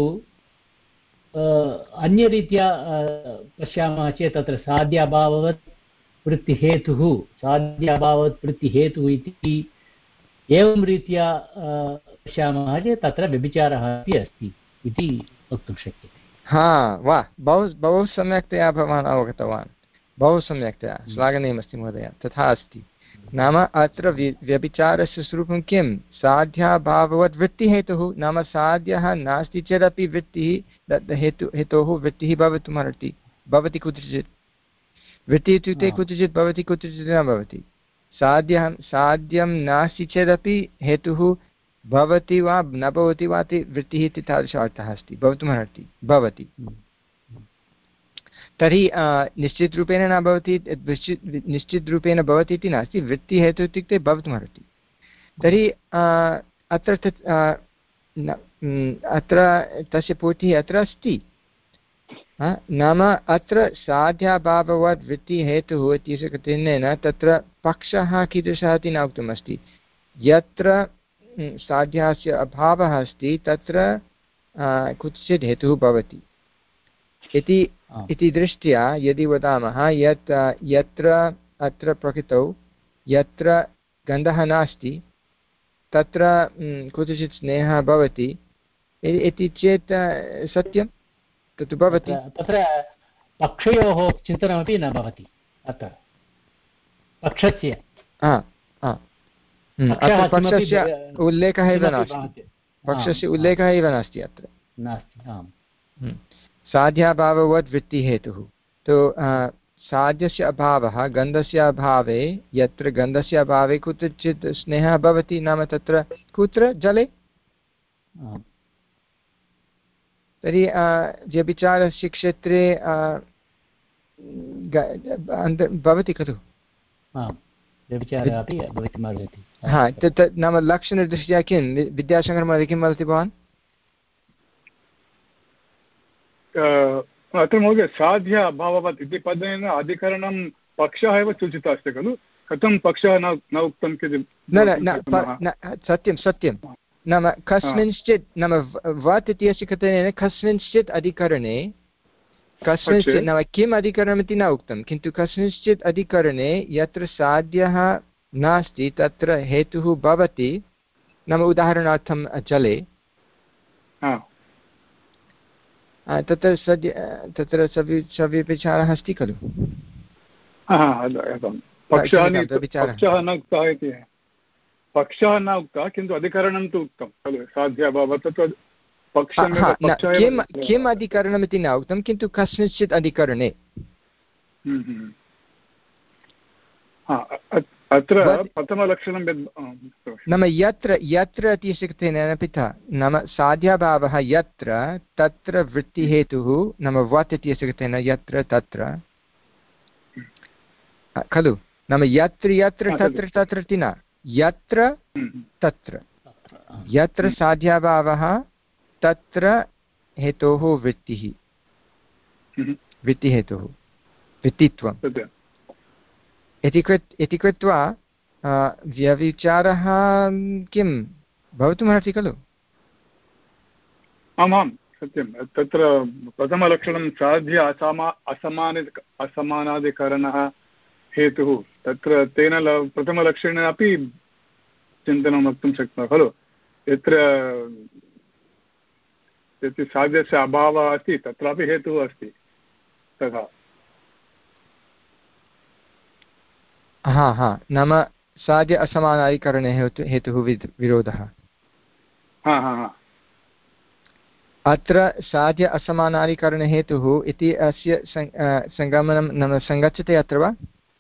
G: अन्यरीत्या पश्यामः चेत् तत्र साध्याभाववत् वृत्तिहेतुः साध्याभाववत् वृत्तिहेतुः इति एवं रीत्या पश्यामः चेत् तत्र व्यभिचारः अपि अस्ति इति वक्तुं शक्यते।
A: हा वा, बहु बहु सम्यक्तया भवान् अवगतवान्, बहु सम्यक्तया, श्लाघनीयमस्ति महोदय। तथा अस्ति, नाम अत्र व्यभिचारस्य स्वरूपं किं? साध्याभाववत् वृत्तिहेतुः, नाम साध्यः नास्ति चेदपि वृत्तिः हेतु हेतोः वृत्तिः भवितुमर्हति, भवति कुत्रचित्। वृत्तिः इत्युक्ते कुत्रचित् भवति, कुत्रचित् न भवति। साध्यं साध्यं नास्ति चेदपि हेतुः भवति वा न भवति वा इति वृत्तिः इति तादृश अर्थः अस्ति, भवितुमर्हति, भवति। तर्हि निश्चितरूपेण न भवति, निश्चितरूपेण भवति इति नास्ति, वृत्तिहेतुः इत्युक्ते भवितुमर्हति। तर्हि अत्र तत् अत्र तस्य पूर्तिः अत्र अस्ति। नाम अत्र साध्याभाववत् वृत्तिहेतुः इत्यस्य कथनेन तत्र पक्षः कीदृशः इति न उक्तमस्ति। यत्र साध्यस्य अभावः अस्ति तत्र कुत्रचित् हेतुः भवति इति इति दृष्ट्या यदि वदामः यत् यत्र अत्र प्रकृतौ यत्र गन्धः नास्ति तत्र कुत्रचित् स्नेहः भवति इति चेत् सत्यं तत् भवति।
G: तत्र पक्षयोः चिन्तनमपि न भवति, अत्र पक्षस्य
A: पक्षस्य उल्लेखः एव नास्ति, पक्षस्य उल्लेखः एव नास्ति अत्र नास्ति। साध्याभाववत् वृत्तिहेतुः तु साध्यस्य अभावः गन्धस्य अभावे, यत्र गन्धस्य अभावे कुत्रचित् स्नेहः भवति, नाम तत्र कुत्र? जले। तर्हि व्यभिचारस्य क्षेत्रे भवति खलु? हा, तत् नाम लक्षणदृष्ट्या किं विद्याशङ्करमहोदय किं वदति भवान्?
B: अत्र महोदय साध्य अभाववत् इति पदेन अधिकरणं पक्षः एव सूचितः अस्ति खलु, कथं पक्षः न न उक्तं किल?
A: न सत्यं सत्यं, नाम कस्मिंश्चित् नाम वत् इत्यस्य कथनेन कस्मिंश्चित् अधिकरणे कस्मिंश्चित् नाम किम् अधिकरणमिति न उक्तं, किन्तु कस्मिंश्चित् अधिकरणे यत्र साध्यः नास्ति तत्र हेतुः भवति, नाम उदाहरणार्थं जले। तत्र सद्य तत्र सव्यभिचारः अस्ति खलु?
B: पक्षः न उक्तः इति, पक्षः न उक्तः किन्तु अधिकरणं तु उक्तं खलु, साध्याभावः तत्
A: किम् किम् अधिकरणमिति न उक्तं, किन्तु कस्मिंश्चित् अधिकरणे।
B: अत्र प्रथमलक्षणं
A: नाम यत्र यत्र इत्यस्य कथनेन पिता नाम साध्याभावः यत्र तत्र वृत्तिहेतुः, नाम वत् इत्यस्य कथनेन यत्र तत्र खलु, नाम यत्र यत्र तत्र तत्र इति न, यत्र तत्र, यत्र साध्याभावः तत्र हेतोः वृत्तिः, वृत्तिहेतुः वृत्तित्वम् इति कृत् इति कृत्वा व्यभिचारः किं भवितुमर्हति खलु?
B: आमां सत्यं, तत्र प्रथमलक्षणं साध्य असमा असमान असमानादिकरणः हेतुः, तत्र तेन प्रथमलक्षणेन अपि चिन्तनं वक्तुं शक्नुमः खलु, यत्र यत्र साध्यस्य अभावः अस्ति तत्रापि हेतुः अस्ति तथा।
A: हा हा नाम साध्य असमानादिकरणे हेतुः विरोधः। अत्र साध्य असमानादिकरणहेतुः इति अस्य सङ्गमनं नाम सङ्गच्छते अत्र वा?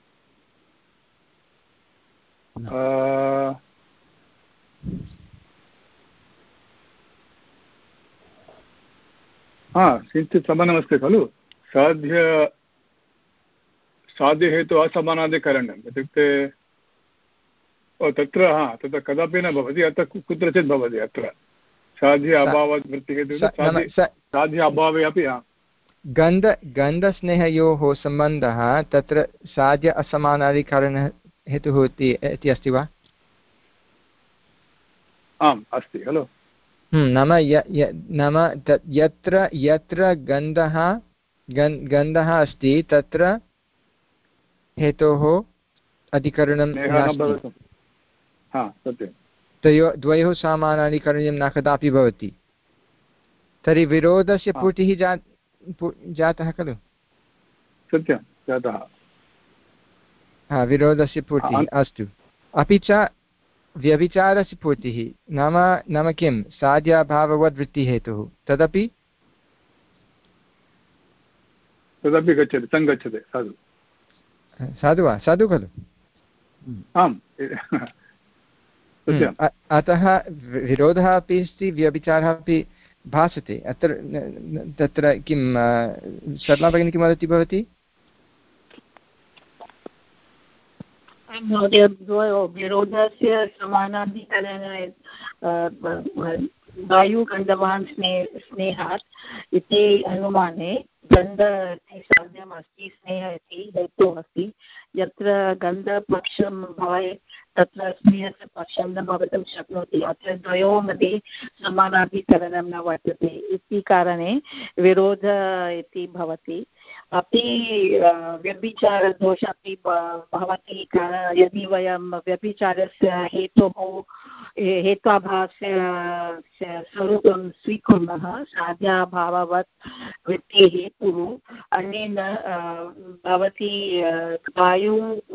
B: हा किञ्चित् समानमस्ति खलु, साध्य साध्यहेतु असमानादिकरणम् इत्युक्ते तत्र हा तत्र कदापि न भवति, अत्र कुत्रचित् भवति। अत्र साध्य अभावात् वृत्तिहेतुः, साध्य अभावे अपि
A: गन्ध गन्धस्नेहयोः सम्बन्धः तत्र साध्य असमानाधिकरणः हेतुः इति इति अस्ति वा?
B: आम् अस्ति खलु।
A: नाम नाम यत्र यत्र गन्धः गन्धः अस्ति तत्र हेतोः अधिकरणं तयो द्वयोः समानाधिकरणं न कदापि भवति। तर्हि विरोधस्य पूर्तिः जा जातः खलु?
B: सत्यं जातः।
A: हा, विरोधस्य पूर्तिः अस्तु। अपि च व्यभिचारस्य पूर्तिः नाम नाम किं साध्याभाववद्वृत्तिहेतुः तदपि
B: तदपि गच्छति सङ्गच्छते साधु
A: साधु वा साधु खलु?
B: आम्
A: अतः विरोधः अपि अस्ति व्यभिचारः अपि भासते अत्र तत्र किं शर्मा भगिनी किं वदति भवती?
F: महोदय विरोधस्य समानाधिकरणे वायुगन्धवान् स्नेह स्नेहात् इति अनुमाने गन्ध इति साध्यम् अस्ति, स्नेहः इति हेतुः अस्ति। यत्र गन्धपक्षं भवेत् तत्र स्नेहस्य पक्षं न भवितुं शक्नोति। अत्र द्वयोः मध्ये समानाधिकरणं न वर्तते इति कारणे विरोध इति भवति। अपि व्यभिचारदोषः अपि भवति। यदि वयं व्यभिचारस्य हेतोः हेत्वाभावस्य स्वरूपं स्वीकुर्मः साध्याभाववत् वृत्तेः हेतुः अनेन भवति वायु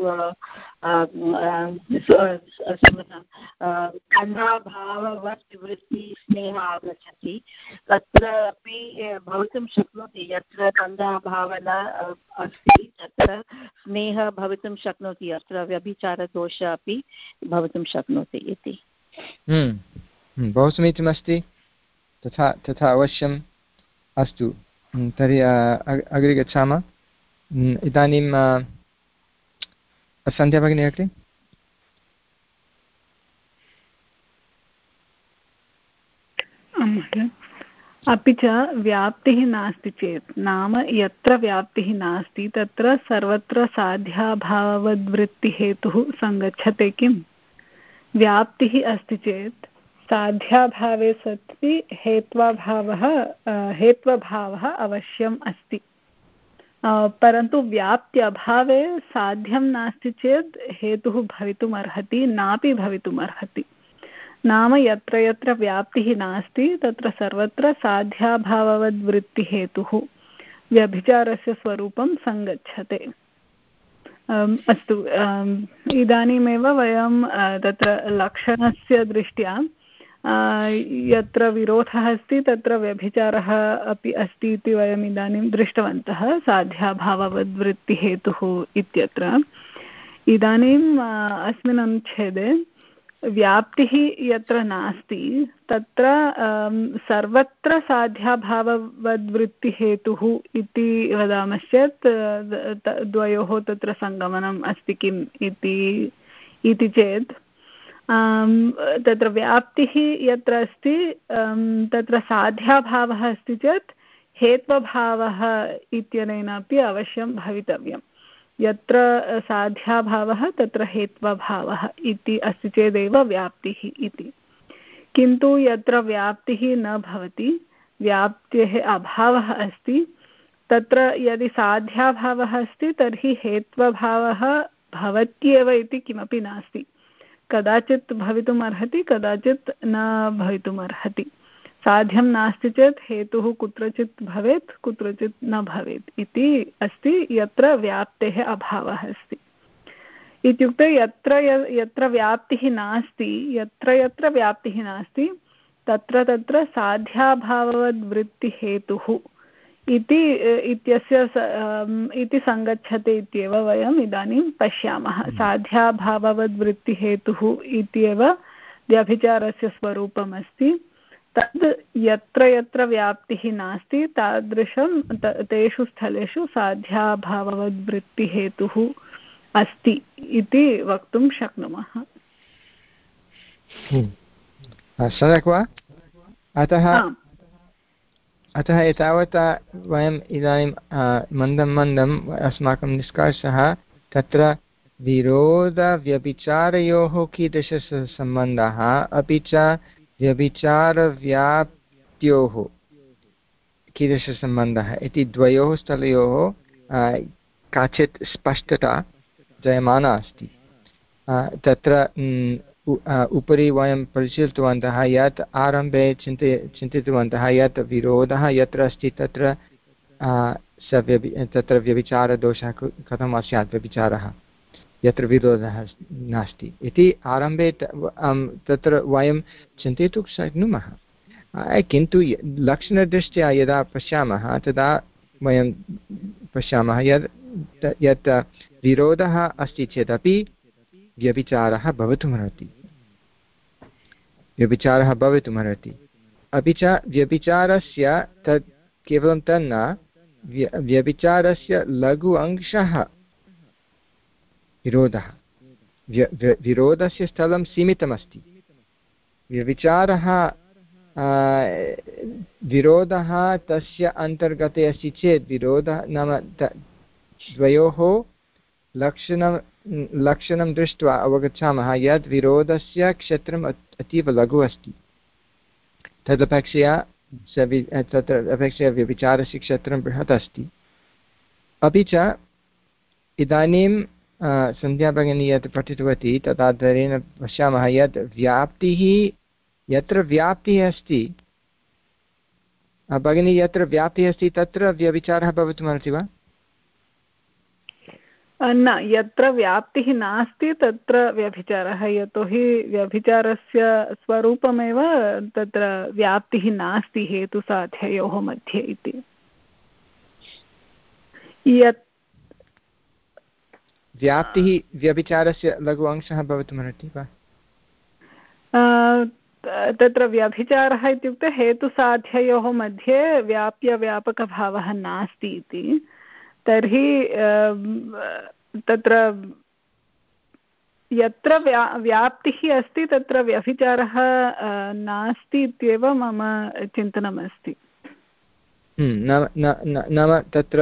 F: गन्धाभाववत् वृत्तिः स्नेहः आगच्छति। तत्र अपि भवितुं शक्नोति यत्र गन्धाभावना अस्ति तत्र स्नेहः भवितुं शक्नोति, अत्र व्यभिचारदोषः अपि भवितुं शक्नोति इति।
A: बहु समीचीनमस्ति। तथा तथा अवश्यम् अस्तु। तर्हि अग्रे गच्छामः। इदानीं सन्ध्या भगिनी अग्रे।
J: अपि च व्याप्तिः नास्ति चेत् नाम यत्र व्याप्तिः नास्ति तत्र सर्वत्र साध्याभाववद्वृत्तिहेतुः सङ्गच्छते किम्? व्याप्तिः अस्ति चेत् साध्याभावे सति हेत्वाभावः हेत्वभावः अवश्यम् अस्ति, परन्तु व्याप्त्यभावे साध्यं नास्ति चेत् हेतुः भवितुम् अर्हति नापि भवितुम् अर्हति। नाम यत्र यत्र व्याप्तिः नास्ति तत्र सर्वत्र साध्याभाववद्वृत्तिहेतुः व्यभिचारस्य स्वरूपं सङ्गच्छते। अस्तु, इदानीमेव वयं तत्र लक्षणस्य दृष्ट्या यत्र विरोधः अस्ति तत्र व्यभिचारः अपि अस्ति इति वयम् इदानीं दृष्टवन्तः साध्याभाववद्वृत्तिहेतुः इत्यत्र। इदानीम् अस्मिन् अनुच्छेदे व्याप्तिः यत्र नास्ति तत्र सर्वत्र साध्याभाववद्वृत्तिहेतुः इति वदामश्चेत् द्वयोः तत्र सङ्गमनम् अस्ति किम् इति इति चेत् तत्र व्याप्तिः यत्र अस्ति तत्र साध्याभावः अस्ति चेत् हेत्वभावः इत्यनेनापि अवश्यं भवितव्यम्। यत्र साध्याभावः तत्र हेत्वभावः इति अस्ति चेदेव व्याप्तिः इति। किन्तु यत्र व्याप्तिः न भवति, व्याप्तेः अभावः अस्ति, तत्र यदि साध्याभावः अस्ति तर्हि हेत्वभावः भवत्येव इति किमपि नास्ति। कदाचित् भवितुम् अर्हति, कदाचित् न भवितुम् अर्हति। साध्यं नास्ति चेत् हेतुः कुत्रचित् भवेत्, कुत्रचित् न भवेत् इति अस्ति यत्र व्याप्तेः अभावः अस्ति। इत्युक्ते यत्र यत्र व्याप्तिः नास्ति यत्र यत्र व्याप्तिः नास्ति तत्र तत्र साध्याभाववद्वृत्तिहेतुः इति इत्यस्य इति सङ्गच्छते इत्येव वयम् इदानीं पश्यामः। साध्याभाववद्वृत्तिहेतुः इत्येव व्यभिचारस्य स्वरूपमस्ति। तद् यत्र यत्र व्याप्तिः नास्ति तादृशं तेषु स्थलेषु साध्याभाववद्वृत्तिहेतुः अस्ति इति वक्तुं शक्नुमः।
A: सम्यक् वा? अतः अतः एतावता वयम् इदानीं मन्दं मन्दम् अस्माकं निष्कर्षः तत्र विरोधव्यभिचारयोः कीदृशसम्बन्धः अपि च व्यभिचारव्याप्त्योः कीदृशसम्बन्धः इति द्वयोः स्थलयोः काचित् स्पष्टता जायमाना अस्ति। तत्र उपरि वयं परिशीलितवन्तः यत् आरम्भे चिन्तय चिन्तितवन्तः यत् विरोधः यत्र अस्ति तत्र स व्यभि तत्र व्यभिचारदोषः कथं स्यात् व्यभिचारः यत्र विरोधः नास्ति इति आरम्भे तत्र वयं चिन्तयितुं शक्नुमः, किन्तु लक्षणदृष्ट्या यदा पश्यामः तदा वयं पश्यामः यत् यत् विरोधः अस्ति चेदपि व्यभिचारः भवितुमर्हति व्यभिचारः भवितुमर्हति अपि च व्यभिचारस्य तत् केवलं तन्न व्यभिचारस्य लघु अंशः विरोधः विरोधस्य स्थलं सीमितमस्ति। व्यभिचारः विरोधः तस्य अन्तर्गते अस्ति चेत् विरोधः नाम द्वयोः लक्षणं लक्षणं दृष्ट्वा अवगच्छामः यत् विरोधस्य क्षेत्रम् अतीव लघु अस्ति, तदपेक्षया तत्र अपेक्षया व्यभिचारस्य क्षेत्रं बृहत् अस्ति। अपि च इदानीं सन्ध्या भगिनी यत् पठितवती तदाधारेण पश्यामः यत् व्याप्तिः यत्र व्याप्तिः अस्ति भगिनी यत्र व्याप्तिः अस्ति तत्र व्यभिचारः भवितुमर्हति वा?
J: न, यत्र व्याप्तिः नास्ति तत्र व्यभिचारः, यतोहि व्यभिचारस्य स्वरूपमेव तत्र व्याप्तिः नास्ति हेतुसाध्ययोः मध्ये इति। यत्
A: व्याप्तिः व्यभिचारस्य लघु अंशः भवितुमर्हति वा?
J: तत्र व्यभिचारः इत्युक्ते हेतुसाध्ययोः मध्ये व्याप्यव्यापकभावः नास्ति इति। तर्हि तत्र यत्र व्या व्याप्तिः अस्ति तत्र व्यभिचारः नास्ति इत्येव मम चिन्तनमस्ति।
A: नाम तत्र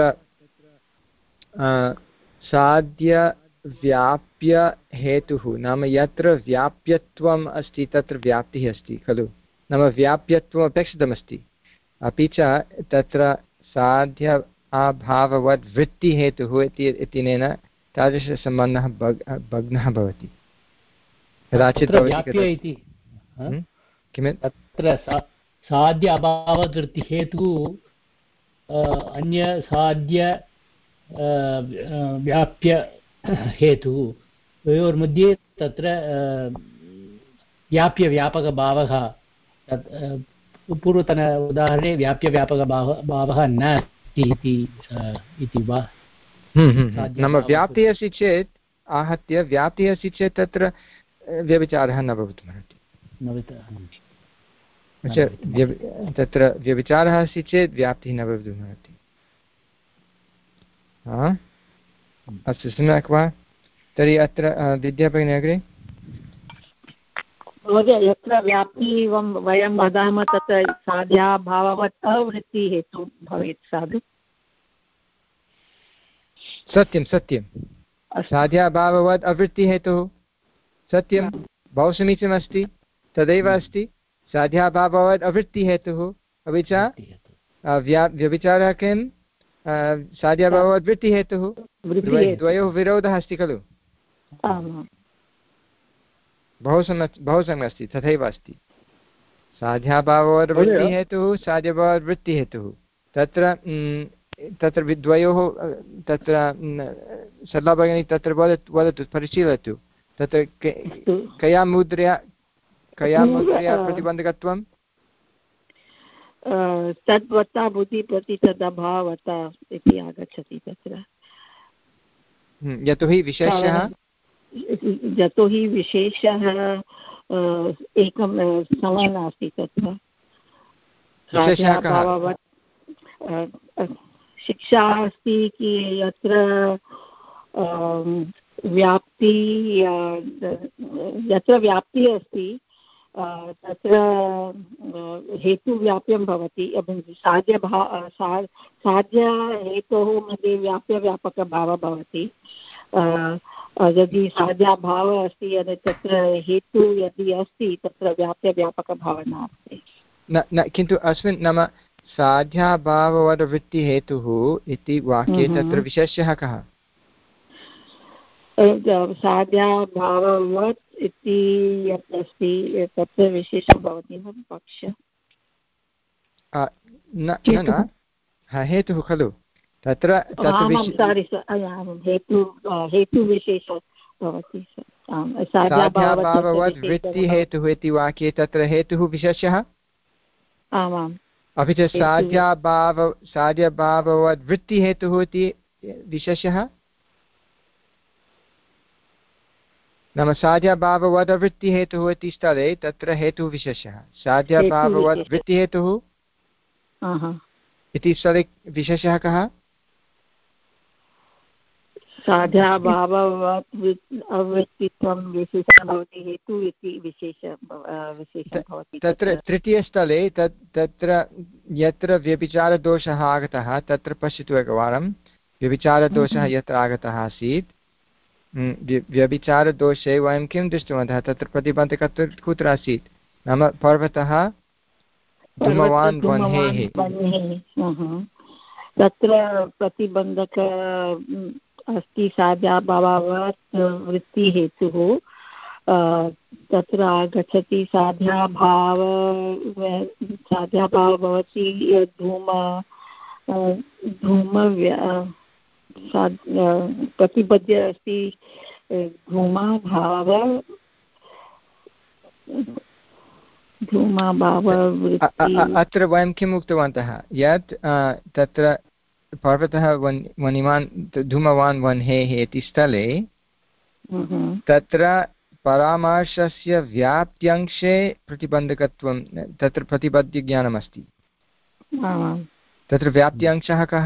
A: साध्यव्याप्यहेतुः नाम यत्र व्याप्यत्वम् अस्ति तत्र व्याप्तिः अस्ति खलु, नाम व्याप्यत्वम् अपेक्षितमस्ति, अपि च तत्र साध्य अभाववद् वृत्तिहेतुः इत्यनेन तादृशसम्बन्धः भग्नः भवति। कदाचित्
G: तत्र साध्य अभाववृत्तिहेतुः अन्य साध्य व्याप्य हेतुः द्वयोर्मध्ये तत्र व्याप्यव्यापकभावः पूर्वतन उदाहरणे व्याप्यव्यापकभाव भावः न इति वा?
A: नाम व्याप्तिः अस्ति चेत् आहत्य व्याप्तिः अस्ति चेत् तत्र व्यभिचारः न भवितुमर्हति। तत्र व्यभिचारः अस्ति चेत् व्याप्तिः न भवितुमर्हति। अस्तु, सम्यक् वा? तर्हि अत्र विद्याभगिनी अग्रे।
F: महोदय, यत्र व्याप्तिः वयं वदामः तत्र साध्याभाववत् अवृत्तिहेतु भवेत् साधु?
A: सत्यं सत्यं, साध्याभाववत् अवृत्तिहेतुः सत्यं, बहु समीचीनमस्ति, तदैव अस्ति साध्याभाववत् अवृत्तिहेतुः। अपि च व्या व्यभिचारः किं? साध्याभाववत् वृत्तिहेतुः। द्वयोः विरोधः अस्ति खलु? बहु सम्यक् बहु सम्यक् अस्ति, तथैव अस्ति। साध्याभाववत् वृत्तिहेतुः साध्यभाववत् वृत्तिहेतुः, तत्र तत्र द्वयोः तत्र सरला भगिनी तत्र वदतु वदतु परिशीलयतु तत्र कया मुद्रया कया मुद्रया प्रतिबन्धकत्वं?
F: तद्वता बुद्धिप्रति तदभावता इति आगच्छति तत्र।
A: यतोहि विशेषः
F: यतोहि विशेषः एकं समः नास्ति तत्र। शिक्षा अस्ति कि यत्र व्याप्ति यत्र व्याप्तिः अस्ति तत्र हेतुव्याप्यं भवति साध्यभा साध्यहेतोः मध्ये व्याप्यव्यापकभावः भवति। यदि साध्याभावः अस्ति तत्र हेतु यदि अस्ति तत्र व्याप्यव्यापकभावः नास्ति।
A: न किन्तु अस्मिन् नाम साध्याभाववद्वृत्तिहेतुः इति वाक्ये तत्र विशेषः कः?
F: साध्याभाववत् इति यत् अस्ति तत्र विशेषः भवति न पक्ष
A: न न हेतुः खलु तत्र
F: हेतु हेतुविशेषः भवति।
A: साध्याभाववद्वृत्तिहेतुः इति वाक्ये तत्र हेतुः विशेषः
F: आमाम्
A: अपि च साध्याभाव साध्यभाववद्वृत्तिहेतुः इति विशेषः नाम साध्यभाववद्वृत्तिहेतुः इति स्थले तत्र हेतुः विशेषः साध्यभाववद्वृत्तिहेतुः इति स्थले विशेषः कः? तत्र तृतीयस्थले तत् तत्र यत्र व्यभिचारदोषः आगतः तत्र पश्यतु एकवारं व्यभिचारदोषः यत्र आगतः आसीत् व्यभिचारदोषे वयं किं दृष्टवन्तः तत्र प्रतिबन्धकः कुत्र आसीत् नाम पर्वतः धूमवान् वह्नेः
F: तत्र प्रतिबन्धक अस्ति साध्याभाववत् वृत्तिहेतुः तत्र आगच्छति साध्याभाव साध्याभावः भवति धूम धूम प्रतिपद्य अस्ति धूमाभाव धूमाभाववृत्ति।
A: अत्र वयं किम् उक्तवन्तः यत् तत्र पर्वतः वन् वनिमान् धूमवान् वह्नेः इति स्थले तत्र परामर्शस्य व्याप्त्यंशे प्रतिबन्धकत्वं तत्र प्रतिपद्यज्ञानमस्ति। तत्र व्याप्त्यंशः कः?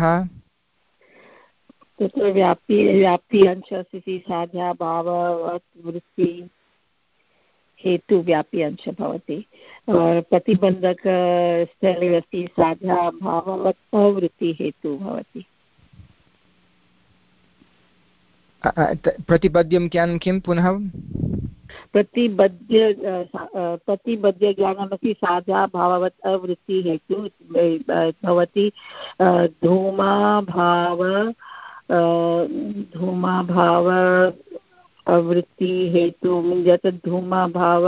F: तत्र व्याप्ति व्याप्ति अंशः इति साध्याभाववत् वृत्ति हेतु व्याप्ति अंशः भवति। प्रतिबन्धकस्थले अस्ति साध्याभाववत् अवृत्तिहेतु भवति।
A: प्रतिपद्यं ज्ञानं किं पुनः?
F: प्रतिबद्ध प्रतिबद्धज्ञानमस्ति साध्याभाववत् अवृत्तिहेतु भवति। धूमाभाव धूमाभाव अवृत्तिहेतु यत् धूमाभाव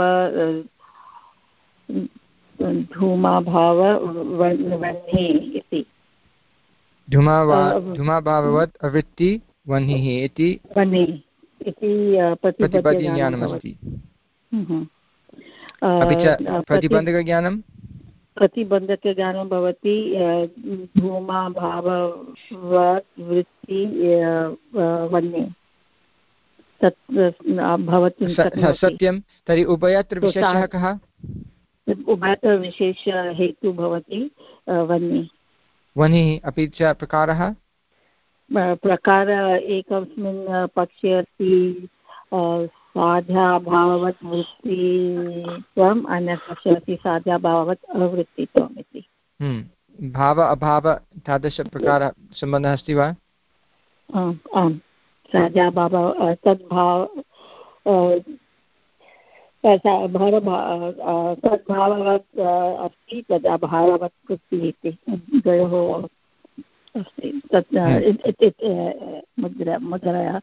F: धूमाभाव वह्निः इति
A: धूमाभाववत् अवृत्ति वह्निः इति
F: वह्निः इति
A: प्रतिपद्यज्ञानमस्ति। अपि च प्रतिबन्धकज्ञानं
F: प्रतिबन्धकज्ञानं भवति धूमाभाववत् वृत्ति वह्निः तत् भवति
A: सत्यं। तर्हि उभयत्र विशेषः कः?
F: उभयत्र विशेष हेतु भवति वह्निः
A: वह्निः। अपि च प्रकारः
F: प्रकार एकस्मिन् पक्षे अस्ति साध्याभाववत् वृत्तित्वम् अन्यत् पक्षे अस्ति साध्याभाववत् अवृत्तित्वम् इति।
A: भाव अभाव तादृशप्रकारः सम्बन्धः अस्ति वा?
F: आम् साध्याभाव तद्भाव तद्भाववत् अस्ति तद् अभाववत् वृत्तिः इति द्वयोः अस्ति तत् मुद्रा मुद्रया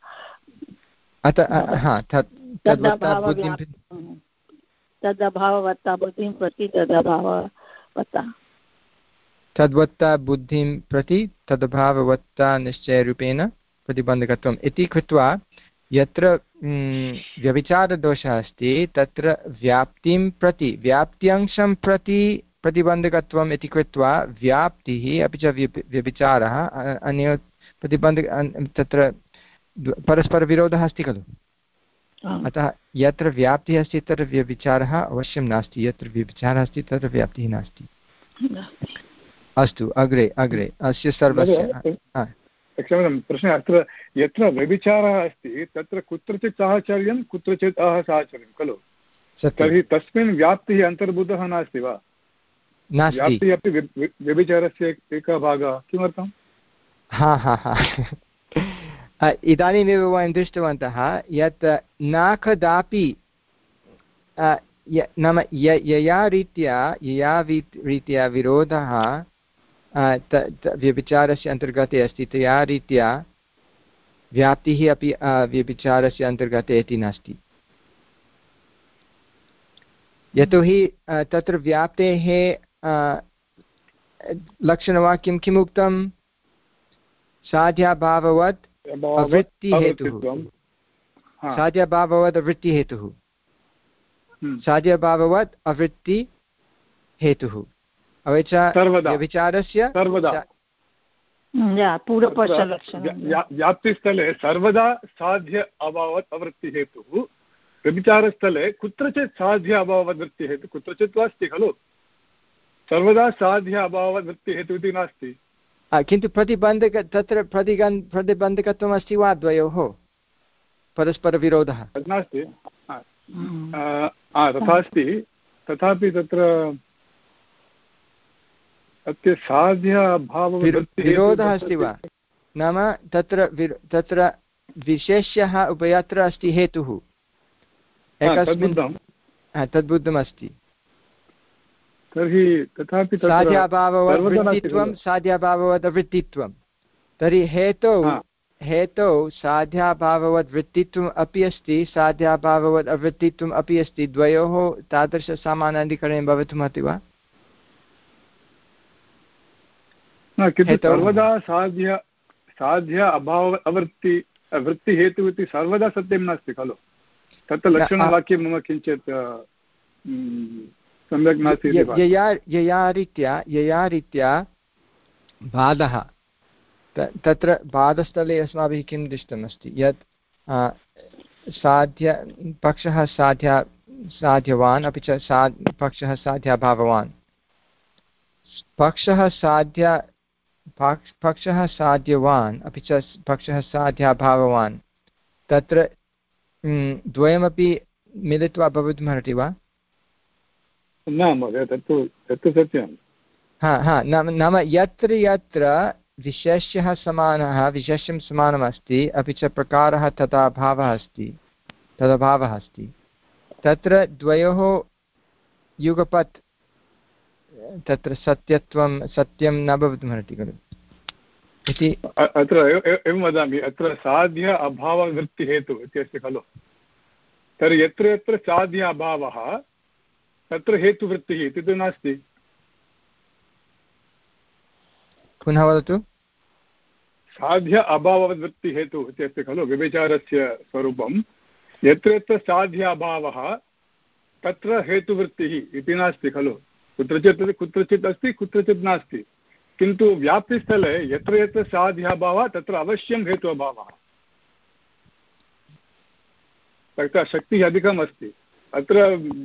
F: तदभाववत्ता बुद्धिं प्रति तदभाववत्ता
A: तद्वत्ता बुद्धिं प्रति तदभाववत्ता निश्चयरूपेण प्रतिबन्धकत्वम् इति कृत्वा यत्र व्यभिचारदोषः अस्ति तत्र व्याप्तिं प्रति व्याप्त्यंशं प्रति प्रतिबन्धकत्वम् इति कृत्वा व्याप्तिः अपि च व्यभिचारः अन्य प्रतिबन्धक तत्र परस्परविरोधः अस्ति खलु। अतः यत्र व्याप्तिः अस्ति तत्र व्यभिचारः अवश्यं नास्ति यत्र व्यभिचारः अस्ति तत्र व्याप्तिः नास्ति। अस्तु अग्रे अग्रे अस्य सर्वस्य
B: क्षम्यतां प्रश्नः अत्र यत्र व्यभिचारः अस्ति तत्र कुत्रचित् साहचर्यं कुत्रचित् असहचर्यं खलु तर्हि तस्मिन् व्याप्तिः अन्तर्भूतः नास्ति वा? व्याप्तिः अपि व्यभिचारस्य एकः भागः। किमर्थं?
A: हा हा हा इदानीमेव वयं दृष्टवन्तः यत् न कदापि नाम यया रीत्या यया रीत्या विरोधः व्यभिचारस्य अन्तर्गते अस्ति तया रीत्या व्याप्तिः अपि व्यभिचारस्य अन्तर्गते इति नास्ति। यतोहि तत्र व्याप्तेः लक्षणवाक्यं किम् उक्तं? साध्याभाववत् अवृत्तिहेतुः। साध्याभाववत् अवृत्तिहेतुः साध्यभाववत् अवृत्तिहेतुः। अपि च व्यभिचारस्य
B: व्याप्तिस्थले सर्वदा साध्य अभावत् अवृत्तिहेतुः, व्यभिचारस्थले कुत्रचित् साध्य अभावत् वृत्तिहेतुः कुत्रचित् अस्ति खलु। सर्वदा साध्य अभावत् वृत्तिहेतुः इति नास्ति।
A: किन्तु प्रतिबन्धक तत्र प्रतिगन् प्रतिबन्धकत्वम् अस्ति वा द्वयोः परस्परविरोधः
B: नास्ति? तथा अस्ति, तथापि तत्र अत्य साध्य
A: विरोधः अस्ति वा? नाम तत्र तत्र विशेष्यः उभयत्र अस्ति हेतुः एकस्मिन् तद्बुद्धमस्ति।
B: तर्हि तथापि
A: साध्याभाववद्वृत्तित्वं साध्याभाववदवृत्तित्वं। तर्हि हेतौ हेतौ साध्याभाववद्वृत्तित्वम् अपि अस्ति साध्याभाववद् अवृत्तित्वम् अपि अस्ति। द्वयोः तादृशसामानाधिकरणं भवितुमर्हति वा?
B: सर्वदा साध्य साध्य अभाव अवृत्ति वृत्तिहेतुः इति सर्वदा सत्यं नास्ति खलु। तत्र लक्षणवाक्यं मम किञ्चित् सम्यक् नास्ति।
A: यया यया रीत्या यया रीत्या बाधः तत्र बाधस्थले अस्माभिः किं दृष्टमस्ति यत् साध्य पक्षः साध्या साध्यवान् अपि च सा पक्षः साध्याभाववान्। पक्षः साध्य पक्षः साध्यवान् अपि च पक्षः साध्याभाववान् तत्र द्वयमपि मिलित्वा भवितुमर्हति वा?
B: न महोदय, तत्तु तत्तु सत्यं।
A: हा हा नाम नाम यत्र यत्र विशेष्यः समानः विशेष्यं समानमस्ति अपि च प्रकारः तथा भावः अस्ति तदभावः अस्ति तत्र द्वयोः युगपत् तत्र सत्यत्वं सत्यं न भवितुमर्हति खलु इति।
B: अत्र एवं वदामि, अत्र साध्य अभाववृत्तिहेतुः इति अस्ति खलु। तर्हि यत्र यत्र साध्य अभावः तत्र हेतुवृत्तिः इति तु नास्ति।
A: पुनः वदतु।
B: साध्य अभाववद्वृत्तिहेतुः इति अस्ति खलु व्यभिचारस्य स्वरूपं। यत्र यत्र साध्य अभावः तत्र हेतुवृत्तिः इति नास्ति खलु। कुत्रचित् कुत्रचित् अस्ति कुत्रचित् नास्ति। किन्तु व्याप्तिस्थले यत्र यत्र साध्य अभावः तत्र अवश्यं हेतु अभावः। तत्र शक्तिः अधिकम् अस्ति। अत्र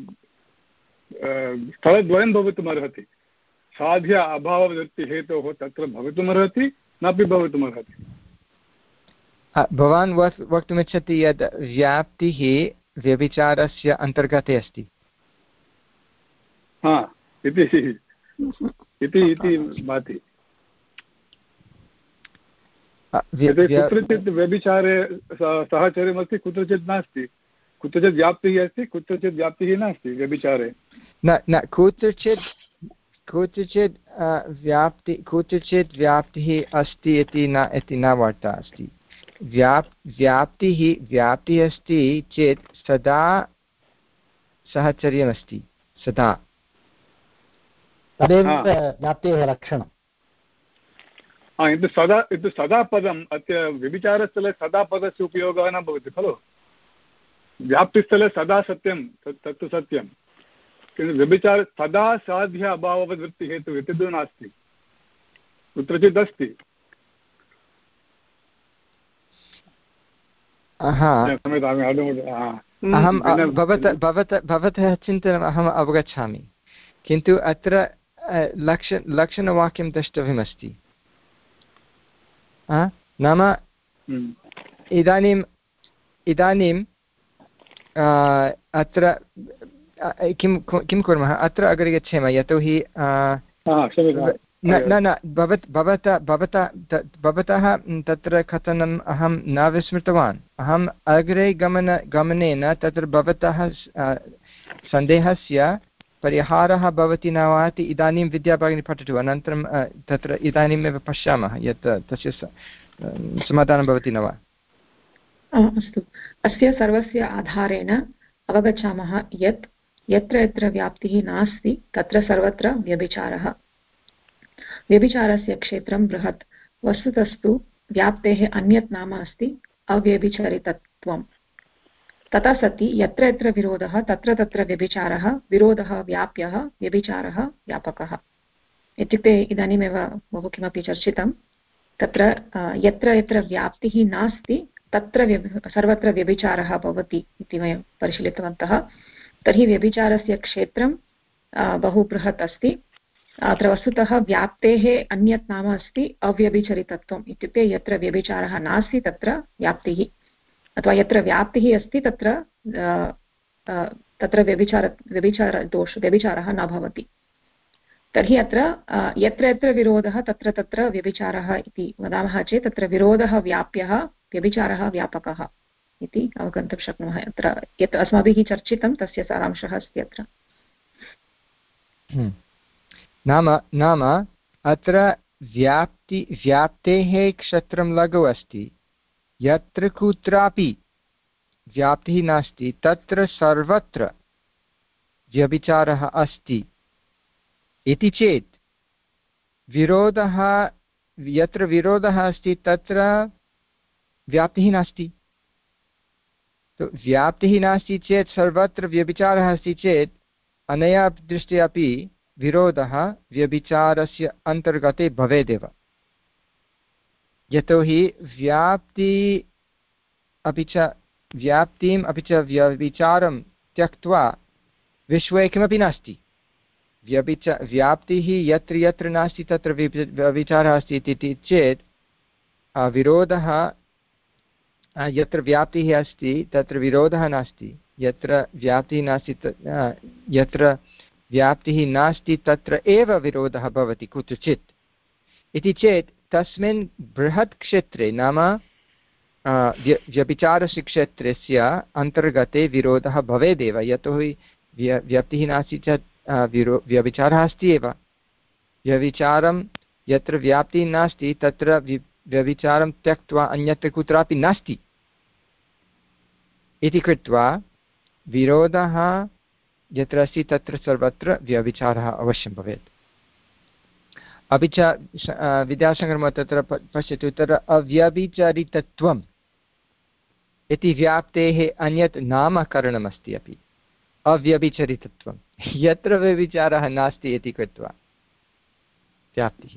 B: स्थलद्वयं भवितुमर्हति। साध्य अभाववृत्तिहेतोः तत्र भवितुमर्हति नापि भवितुमर्हति।
A: भवान् वक्तुमिच्छति यत् व्याप्तिः व्यभिचारस्य अन्तर्गते अस्ति।
B: हा इति इति भाति। कुत्रचित् व्यभिचारे सहचर्यमस्ति कुत्रचित् नास्ति। कुत्रचित् व्याप्तिः अस्ति कुत्रचित् व्याप्तिः नास्ति व्यभिचारे।
A: न न कुत्रचित् कुत्रचित् व्याप्ति कुत्रचित् व्याप्तिः अस्ति इति न इति न वार्ता अस्ति। व्याप् व्याप्तिः व्याप्तिः अस्ति चेत् सदा सहचर्यमस्ति सदा।
G: तदेव व्याप्तेः लक्षणं।
B: इति सदा इति सदा पदम् अद्य व्यभिचारस्थले सदा पदस्य उपयोगः न भवति खलु। व्याप्तिस्थले सदा सत्यं तत्तु सत्यं। किन्तु व्यभिचार सदा साध्य अभाववद्वृत्तिहेतुः इति तु नास्ति। कुत्रचित् अस्ति।
A: अहं भवतः भवतः भवतः चिन्तनम् अहम् अवगच्छामि। किन्तु अत्र लक्ष लक्षणवाक्यं द्रष्टव्यमस्ति। नाम इदानीम् इदानीम् अत्र किं किं कुर्मः अत्र अग्रे गच्छेम यतोहि न न भवत् भवतः भवतः भवतः तत्र कथनम् अहं न विस्मृतवान् अहम् अग्रे गमन गमनेन तत्र भवतः सन्देहस्य परिहारः भवति न वा इति इदानीं विद्याभगिनी पठतु अनन्तरं तत्र इदानीमेव पश्यामः यत् तस्य समाधानं भवति न वा।
C: अस्तु अस्य सर्वस्य आधारेण अवगच्छामः यत् यत्र यत्र व्याप्तिः नास्ति तत्र सर्वत्र व्यभिचारः व्यभिचारस्य क्षेत्रं बृहत् वस्तुतस्तु व्याप्तेः अन्यत् नाम अस्ति अव्यभिचरितत्वम् तथा सति यत्र यत्र विरोधः तत्र तत्र व्यभिचारः विरोधः व्याप्यः व्यभिचारः व्यापकः इत्युक्ते इदानीमेव बहु किमपि चर्चितं तत्र यत्र यत्र व्याप्तिः नास्ति तत्र सर्वत्र व्यभिचारः भवति इति वयं परिशीलितवन्तः तर्हि व्यभिचारस्य क्षेत्रं बहु बृहत् अस्ति अत्र वस्तुतः व्याप्तेः अन्यत् नाम अस्ति अव्यभिचरितत्वम् इत्युक्ते यत्र व्यभिचारः नास्ति तत्र व्याप्तिः अथवा यत्र व्याप्तिः अस्ति तत्र तत्र व्यभिचार व्यभिचारदोष व्यभिचारः न भवति तर्हि अत्र यत्र यत्र विरोधः तत्र तत्र व्यभिचारः इति वदामः चेत् तत्र विरोधः व्याप्यः व्यभिचारः व्यापकः इति अवगन्तुं शक्नुमः अत्र यत् अस्माभिः चर्चितं तस्य सारांशः अस्ति अत्र
A: नाम नाम अत्र व्याप्ति व्याप्तेः क्षेत्रं लघु अस्ति यत्र कुत्रापि व्याप्तिः नास्ति तत्र सर्वत्र व्यभिचारः अस्ति इति चेत् विरोधः यत्र विरोधः अस्ति तत्र व्याप्तिः नास्ति तो व्याप्तिः नास्ति चेत् सर्वत्र व्यभिचारः अस्ति चेत् अनया दृष्ट्या अपि विरोधः व्यभिचारस्य अन्तर्गते भवेदेव यतोहि व्याप्ति अपि च व्याप्तिम् अपि च व्यभिचारं त्यक्त्वा विश्वे किमपि नास्ति व्यभिच व्याप्तिः यत्र यत्र नास्ति तत्र व्यभिचारः अस्ति इति चेत् विरोधः यत्र व्याप्तिः अस्ति तत्र विरोधः नास्ति यत्र व्याप्तिः नास्ति यत्र व्याप्तिः नास्ति तत्र एव विरोधः भवति कुत्रचित् इति चेत् तस्मिन् बृहत् क्षेत्रे नाम व्यभिचारस्य क्षेत्रस्य अन्तर्गते विरोधः भवेदेव यतोहि व्याप्तिः नास्ति चेत् विरो व्यभिचारः अस्ति एव व्यभिचारं यत्र व्याप्तिः नास्ति तत्र व्यभिचारं त्यक्त्वा अन्यत्र कुत्रापि नास्ति इति कृत्वा विरोधः यत्र अस्ति तत्र सर्वत्र व्यभिचारः अवश्यं भवेत् अपि च विद्याशङ्करमहोदय तत्र पश्यतु तत्र अव्यभिचरितत्वम् इति व्याप्तेः अन्यत् नामकरणमस्ति अपि अव्यभिचरितत्वं यत्र व्यभिचारः नास्ति इति कृत्वा व्याप्तिः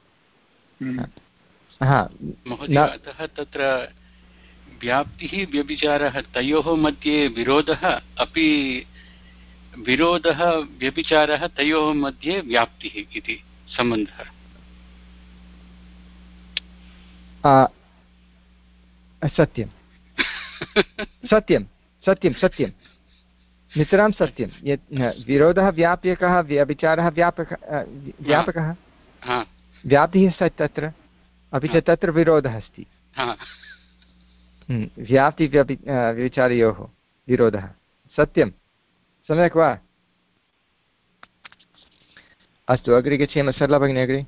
H: अतः तत्र व्याप्तिः व्यभिचारः तयोः मध्ये विरोधः अपि विरोधः व्यभिचारः तयोः मध्ये व्याप्तिः इति सम्बन्धः
A: सत्यं सत्यं सत्यं सत्यं नितरां सत्यं यत् विरोधः व्याप्यकः व्यभिचारः व्यापकः व्यापकः व्याप्तिः अस्ति तत्र अपि च तत्र विरोधः अस्ति व्याप्ति व्यपि व्यभिचारयोः विरोधः सत्यं सम्यक् वा अस्तु अग्रे गच्छेम सरला भगिनी अग्रे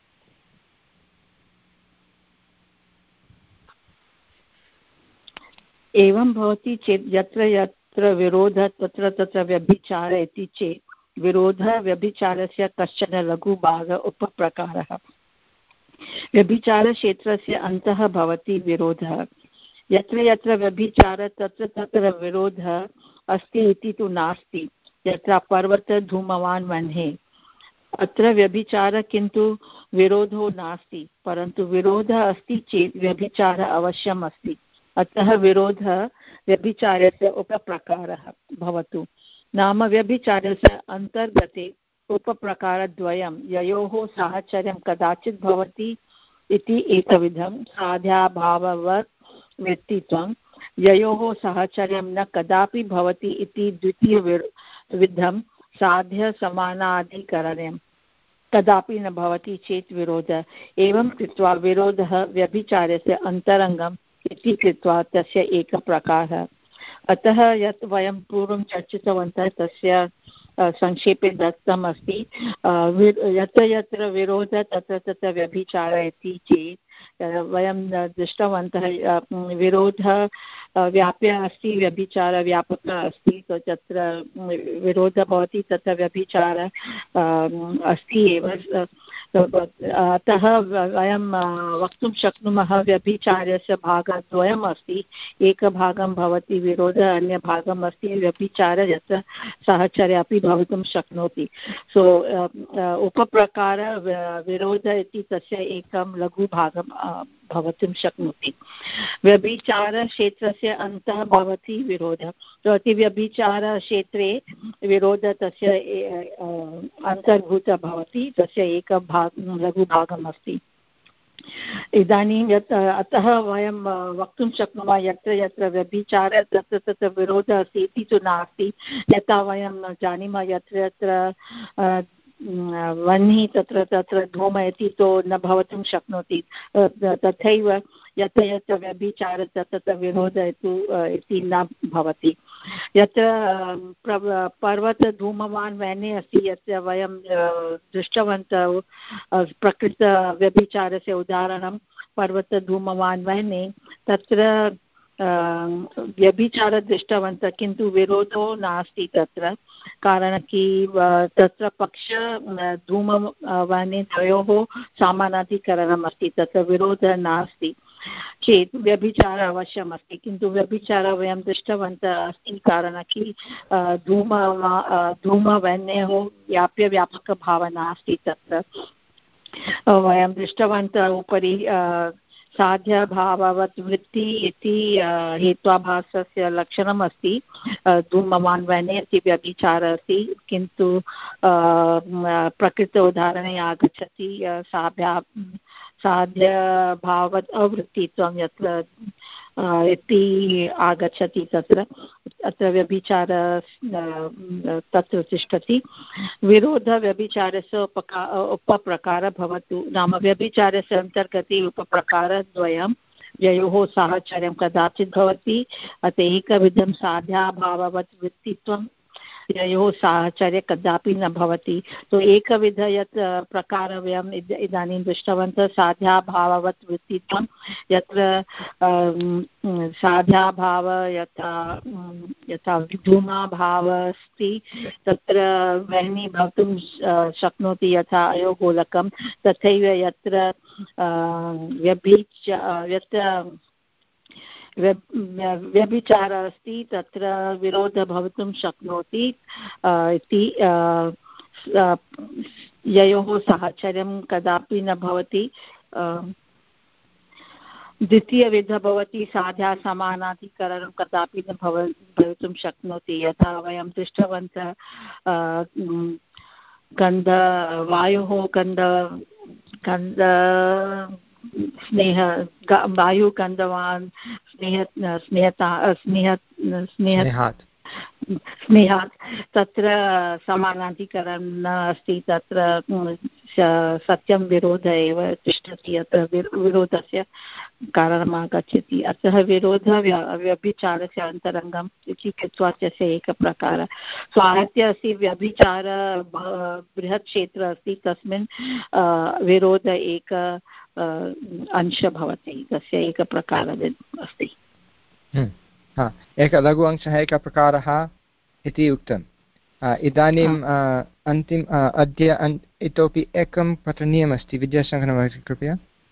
F: एवं भवति चेत् यत्र यत्र विरोधः तत्र तत्र व्यभिचार इति चेत् विरोधः व्यभिचारस्य कश्चन लघुभाग उपप्रकारः व्यभिचारक्षेत्रस्य अन्तः भवति विरोधः यत्र यत्र व्यभिचार तत्र तत्र विरोधः अस्ति इति तु नास्ति यत्र पर्वतधूमवान् वह्ने अत्र व्यभिचार किन्तु विरोधो नास्ति परन्तु विरोधः अस्ति चेत् व्यभिचारः अवश्यम् अस्ति अतः विरोधः व्यभिचारस्य उपप्रकारः भवतु नाम व्यभिचारस्य अन्तर्गते उपप्रकारद्वयं ययोः साहचर्यं कदाचित् भवति इति एकविधं साध्याभाववत् व्यक्तित्वं ययोः साहचर्यं न कदापि भवति इति द्वितीय विधं साध्यसमानाधिकरणं कदापि न भवति चेत् विरोधः। एवं कृत्वा विरोधः व्यभिचारस्य अन्तरङ्गम् इति कृत्वा तस्य एकः प्रकारः। अतः यत् वयं पूर्वं चर्चितवन्तः तस्य संक्षेपे दत्तम् अस्ति। यत्र यत्र विरोधः तत्र तत्र व्यभिचारः इति चेत् वयं दृष्टवन्तः विरोधः व्याप्यः अस्ति, व्यभिचारः व्यापकः अस्ति। तत्र विरोधः भवति तत्र व्यभिचारः अस्ति एव। अतः वयं वक्तुं शक्नुमः व्यभिचारस्य भागद्वयम् अस्ति। एकभागं भवति विरोधः, अन्यभागम् अस्ति व्यभिचारः, यत्र सहचर्य अपि भवितुं शक्नोति। सो उपप्रकार विरोधः इति तस्य एकं लघुभागं भवितुं शक्नोति। व्यभिचारक्षेत्रस्य अन्तः भवति विरोधः। अति व्यभिचारक्षेत्रे विरोधः तस्य अन्तर्भूतः भवति, तस्य एकः भाग लघुभागम् अस्ति। इदानीं यत् अतः वयं वक्तुं शक्नुमः यत्र यत्र व्यभिचारः तत्र तत्र विरोधः अस्ति इति तु नास्ति। यथा वयं जानीमः यत्र यत्र वह्निः तत्र तत्र धूमः इति तु न भवितुं शक्नोति। तथैव यत्र यत्र व्यभिचारः तत्र तत्र विरोधः इति न भवति। यत्र पर्वतधूमवान् वह्निः अस्ति, यत्र वयं दृष्टवन्तः प्रकृतव्यभिचारस्य उदाहरणं पर्वतधूमवान् वह्निः, तत्र व्यभिचारः दृष्टवन्तः किन्तु विरोधो नास्ति तत्र। कारणं कि तत्र पक्ष धूमवह्निः द्वयोः समानाधिकरणम् अस्ति, तत्र विरोधः नास्ति चेत् व्यभिचारः अवश्यम् अस्ति। किन्तु व्यभिचारः वयं दृष्टवन्तः अस्ति कारणं कि धूम धूमवह्नेः व्याप्यव्यापकभावः नास्ति तत्र। वयं दृष्टवन्तः उपरि साध्यभाववत् वृत्ति इति हेत्वाभासस्य लक्षणम् अस्ति। धूमवान् वह्निः अस्ति, व्यभिचारः अस्ति, किन्तु प्रकृत उदाहरणे आगच्छति साभ्या साध्यभाववत् अवृत्तित्वं यत्र इति आगच्छति तत्र अत्र व्यभिचार तत्र तिष्ठति। विरोधव्यभिचारस्य उपका उपप्रकारः भवतु नाम व्यभिचारस्य अन्तर्गते उपप्रकारद्वयं ययोः साहचर्यं कदाचित् भवति। अतः एकविधं साध्याभाववत् वृत्तित्वं ययोः साहचर्य कदापि न भवति। तो एकविध यत् प्रकारः वयम् इदानीं दृष्टवन्तः साध्याभाववत् वृत्तित्वं, यत्र साध्याभाव यथा यथा धूमाभावः अस्ति तत्र वह्निः भवितुं शक्नोति यथा अयोगोलकं, तथैव यत्र व्यभिच यत्र व्यभिचारः अस्ति तत्र विरोधः भवितुं शक्नोति इति ययोः साहचर्यं कदापि न भवति। द्वितीयविधः भवति साध्या समानाधिकरणं कदापि न भव भवितुं शक्नोति। यथा वयं दृष्टवन्तः गन्ध वायोः गन्ध गन्ध स्नेह वायुगन्धवान् स्नेह स्नेहता स्नेह स्नेहात् स्नेहात् तत्र समानाधिकरणं न अस्ति। तत्र सत्यं विरोधः एव तिष्ठति, अत्र विरोधस्य कारणम् आगच्छति। अतः विरोधः व्यभिचारस्य अन्तरङ्गम् इति कृत्वा तस्य एकः प्रकारः। सो आहत्य अस्ति व्यभिचार बृहत् क्षेत्रम् अस्ति, तस्मिन् विरोध एक अंशः भवति, तस्य एकः प्रकारः अस्ति।
A: हा, एकः लघु अंशः एकः प्रकारः इति उक्तम्। इदानीम् अन्तिम अद्य इतोपि एकं पठनीयमस्ति। विद्याशङ्करमहोदय कृपया।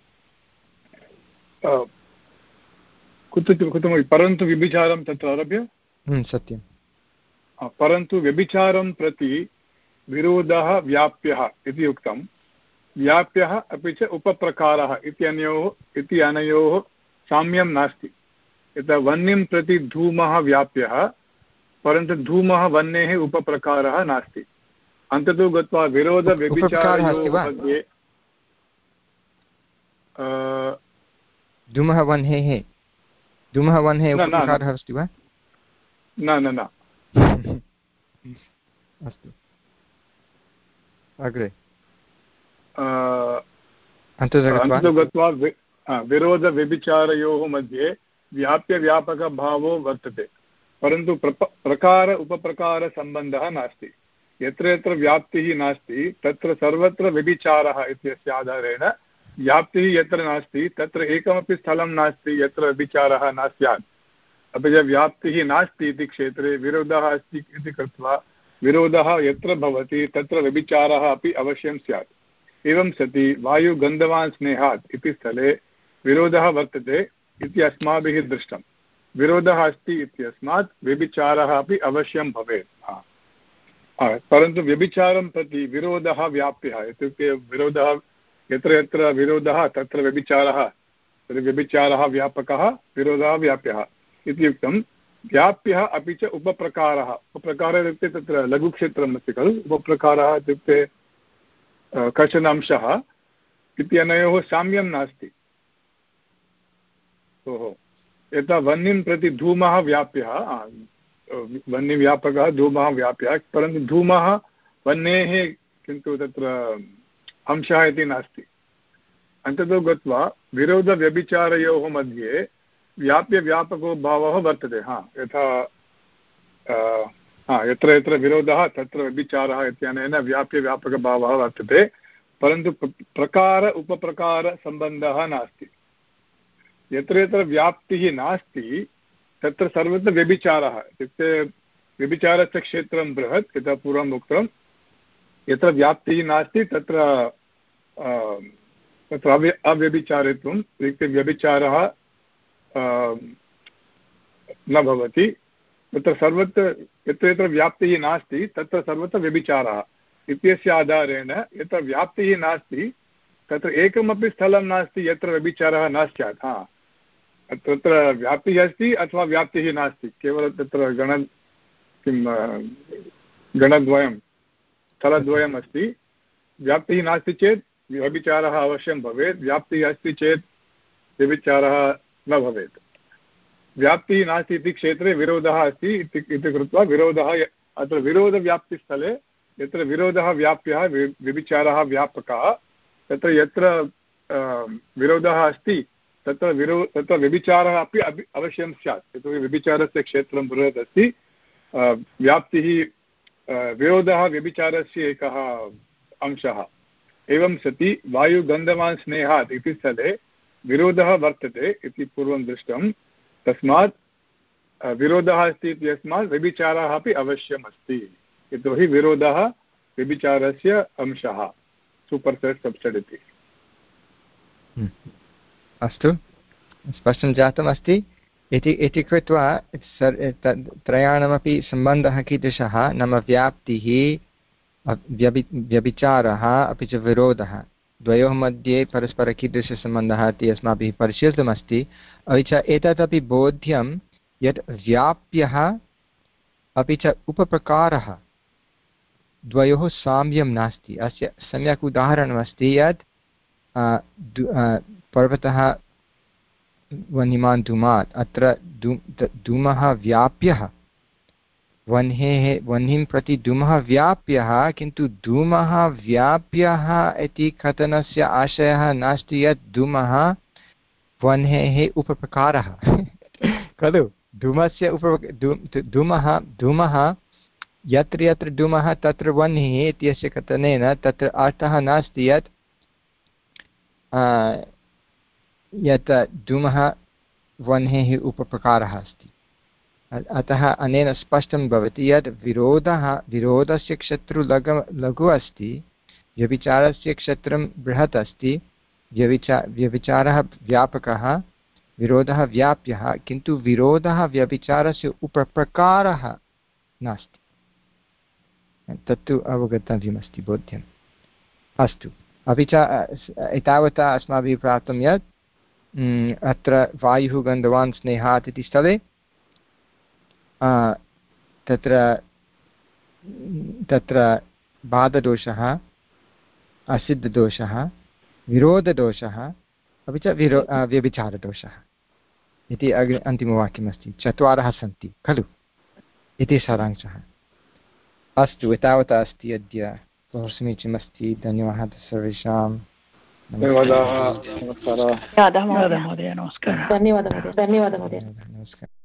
B: कुत्र कुत्र परन्तु व्यभिचारं तत्र आरभ्य
A: सत्यं
B: परन्तु व्यभिचारं प्रति विरोधः व्याप्यः इति उक्तं। व्याप्यः अपि च उपप्रकारः इत्यनयोः इति अनयोः साम्यं नास्ति। यथा वह्निं प्रति धूमः व्याप्यः, परन्तु धूमः वह्नेः उपप्रकारः नास्ति। अन्ततो गत्वा विरोधव्यभिचारयोः मध्ये
A: धूमः वह्नेः धूमः वह्नेः उपप्रकारः अस्ति वा?
B: न न न
A: अस्तु अग्रे
B: अन्ततो गत्वा विरोधव्यभिचारयोः मध्ये व्याप्यव्यापकभावो वर्तते, परन्तु प्रकार उपप्रकारसम्बन्धः नास्ति। यत्र यत्र व्याप्तिः नास्ति तत्र सर्वत्र व्यभिचारः इत्यस्य आधारेण व्याप्तिः यत्र नास्ति तत्र एकमपि स्थलं नास्ति यत्र व्यभिचारः न स्यात्। अपि च व्याप्तिः नास्ति इति क्षेत्रे विरोधः अस्ति इति कृत्वा विरोधः यत्र भवति तत्र व्यभिचारः अपि अवश्यं स्यात्। एवं सति वायुगन्धवान् स्नेहात् इति स्थले विरोधः वर्तते इति अस्माभिः दृष्टं। विरोधः अस्ति इत्यस्मात् व्यभिचारः अपि अवश्यं भवेत्। परन्तु व्यभिचारं प्रति विरोधः व्याप्यः, इत्युक्ते विरोधः यत्र यत्र विरोधः तत्र व्यभिचारः, तर्हि व्यभिचारः व्यापकः, विरोधः व्याप्यः इति उक्तं। व्याप्यः अपि च उपप्रकारः, उपप्रकारः इत्युक्ते तत्र लघुक्षेत्रम् अस्ति खलु, उपप्रकारः इत्युक्ते कश्चन अंशः इत्यनयोः साम्यं नास्ति। ओहो, यथा वह्निं प्रति धूमः व्याप्यः, वह्निव्यापकः धूमः व्याप्यः, परन्तु धूमः वह्नेः किन्तु तत्र अंशः इति नास्ति। अन्ततो गत्वा विरोधव्यभिचारयोः मध्ये व्याप्यव्यापको भावः वर्तते। हा यथा हा यत्र यत्र विरोधः तत्र व्यभिचारः इत्यनेन व्याप्यव्यापकभावः वर्तते, परन्तु प्रकार उपप्रकारसम्बन्धः नास्ति। यत्र यत्र व्याप्तिः नास्ति तत्र सर्वत्र व्यभिचारः, इत्युक्ते व्यभिचारस्य क्षेत्रं बृहत्, यथा पूर्वम् उक्तं। यत्र व्याप्तिः नास्ति तत्र तत्र अव्य अव्यभिचारित्वम्, इत्युक्ते व्यभिचारः न भवति। तत्र सर्वत्र यत्र यत्र व्याप्तिः नास्ति तत्र सर्वत्र व्यभिचारः इत्यस्य आधारेण यत्र व्याप्तिः नास्ति तत्र एकमपि स्थलं नास्ति यत्र व्यभिचारः न स्यात्। हा, तत्र व्याप्तिः अस्ति अथवा व्याप्तिः नास्ति, केवलं तत्र गण किं गणद्वयं स्थलद्वयम् अस्ति। व्याप्तिः नास्ति चेत् व्यभिचारः अवश्यं भवेत्, व्याप्तिः अस्ति चेत् व्यभिचारः न भवेत्। व्याप्तिः नास्ति इति क्षेत्रे विरोधः अस्ति इति कृत्वा विरोधः, अत्र विरोधव्याप्तिस्थले यत्र विरोधः व्याप्यः व्यभिचारः व्यापकः, तत्र यत्र विरोधः अस्ति तत्र विरो तत्र व्यभिचारः अपि अवश्यं स्यात्। यतोहि व्यभिचारस्य क्षेत्रं बृहत् अस्ति। व्याप्तिः विरोधः व्यभिचारस्य एकः अंशः। एवं सति वायुगन्धवान् स्नेहात् इति स्थले विरोधः वर्तते इति पूर्वं दृष्टं। तस्मात् विरोधः अस्ति इत्यस्मात् व्यभिचारः अपि अवश्यम् अस्ति, यतोहि विरोधः व्यभिचारस्य अंशः, सूपर्सेट् सब्सेट् इति।
A: अस्तु, स्पष्टं जातमस्ति इति इति कृत्वा त्रयाणामपि सम्बन्धः कीदृशः नाम व्याप्तिः, व्यभि व्यभिचारः अपि च विरोधः, द्वयोः मध्ये परस्पर कीदृशसम्बन्धः इति अस्माभिः परिशीलितमस्ति। अपि च एतदपि बोध्यं यत् व्याप्यः अपि च उपप्रकारः द्वयोः साम्यं नास्ति। अस्य सम्यक् उदाहरणमस्ति यत् पर्वतः वह्निमान् धूमात्, अत्र धूमः व्याप्यः, वह्नेः वह्निं प्रति धूमः व्याप्यः, किन्तु धूमः व्याप्यः इति कथनस्य आशयः नास्ति यत् धूमः वह्नेः उपप्रकारः खलु। धूमस्य उप धूमः धूमः यत्र यत्र धूमः तत्र वह्निः इत्यस्य कथनेन तत्र अर्थः नास्ति यत् यत् धूमः वह्नेः उपप्रकारः अस्ति। अतः अनेन स्पष्टं भवति यत् विरोधः विरोधस्य क्षेत्रं लघु लघु अस्ति, व्यभिचारस्य क्षेत्रं बृहत् अस्ति। व्यभिचा व्यभिचारः व्यापकः, विरोधः व्याप्यः, किन्तु विरोधः व्यभिचारस्य उपप्रकारः नास्ति। तत्तु अवगन्तव्यमस्ति, बोध्यम्। अस्तु, अपि च एतावता अस्माभिः प्राप्तं यत् अत्र वायुः गन्धवान् स्नेहात् इति स्थले तत्र तत्र बाधदोषः, असिद्धदोषः, विरोधदोषः अपि च विरो व्यभिचारदोषः इति अग्रे अन्तिमवाक्यमस्ति। चत्वारः सन्ति खलु इति सारांशः। अस्तु एतावता अस्ति अद्य बहु समीचीनमस्ति धन्यवादः सर्वेषां
B: धन्यवादाः नमस्कारः
E: धन्यवादः महोदय नमस्कारः
C: धन्यवादः महोदय धन्यवादः महोदय
A: नमस्कारः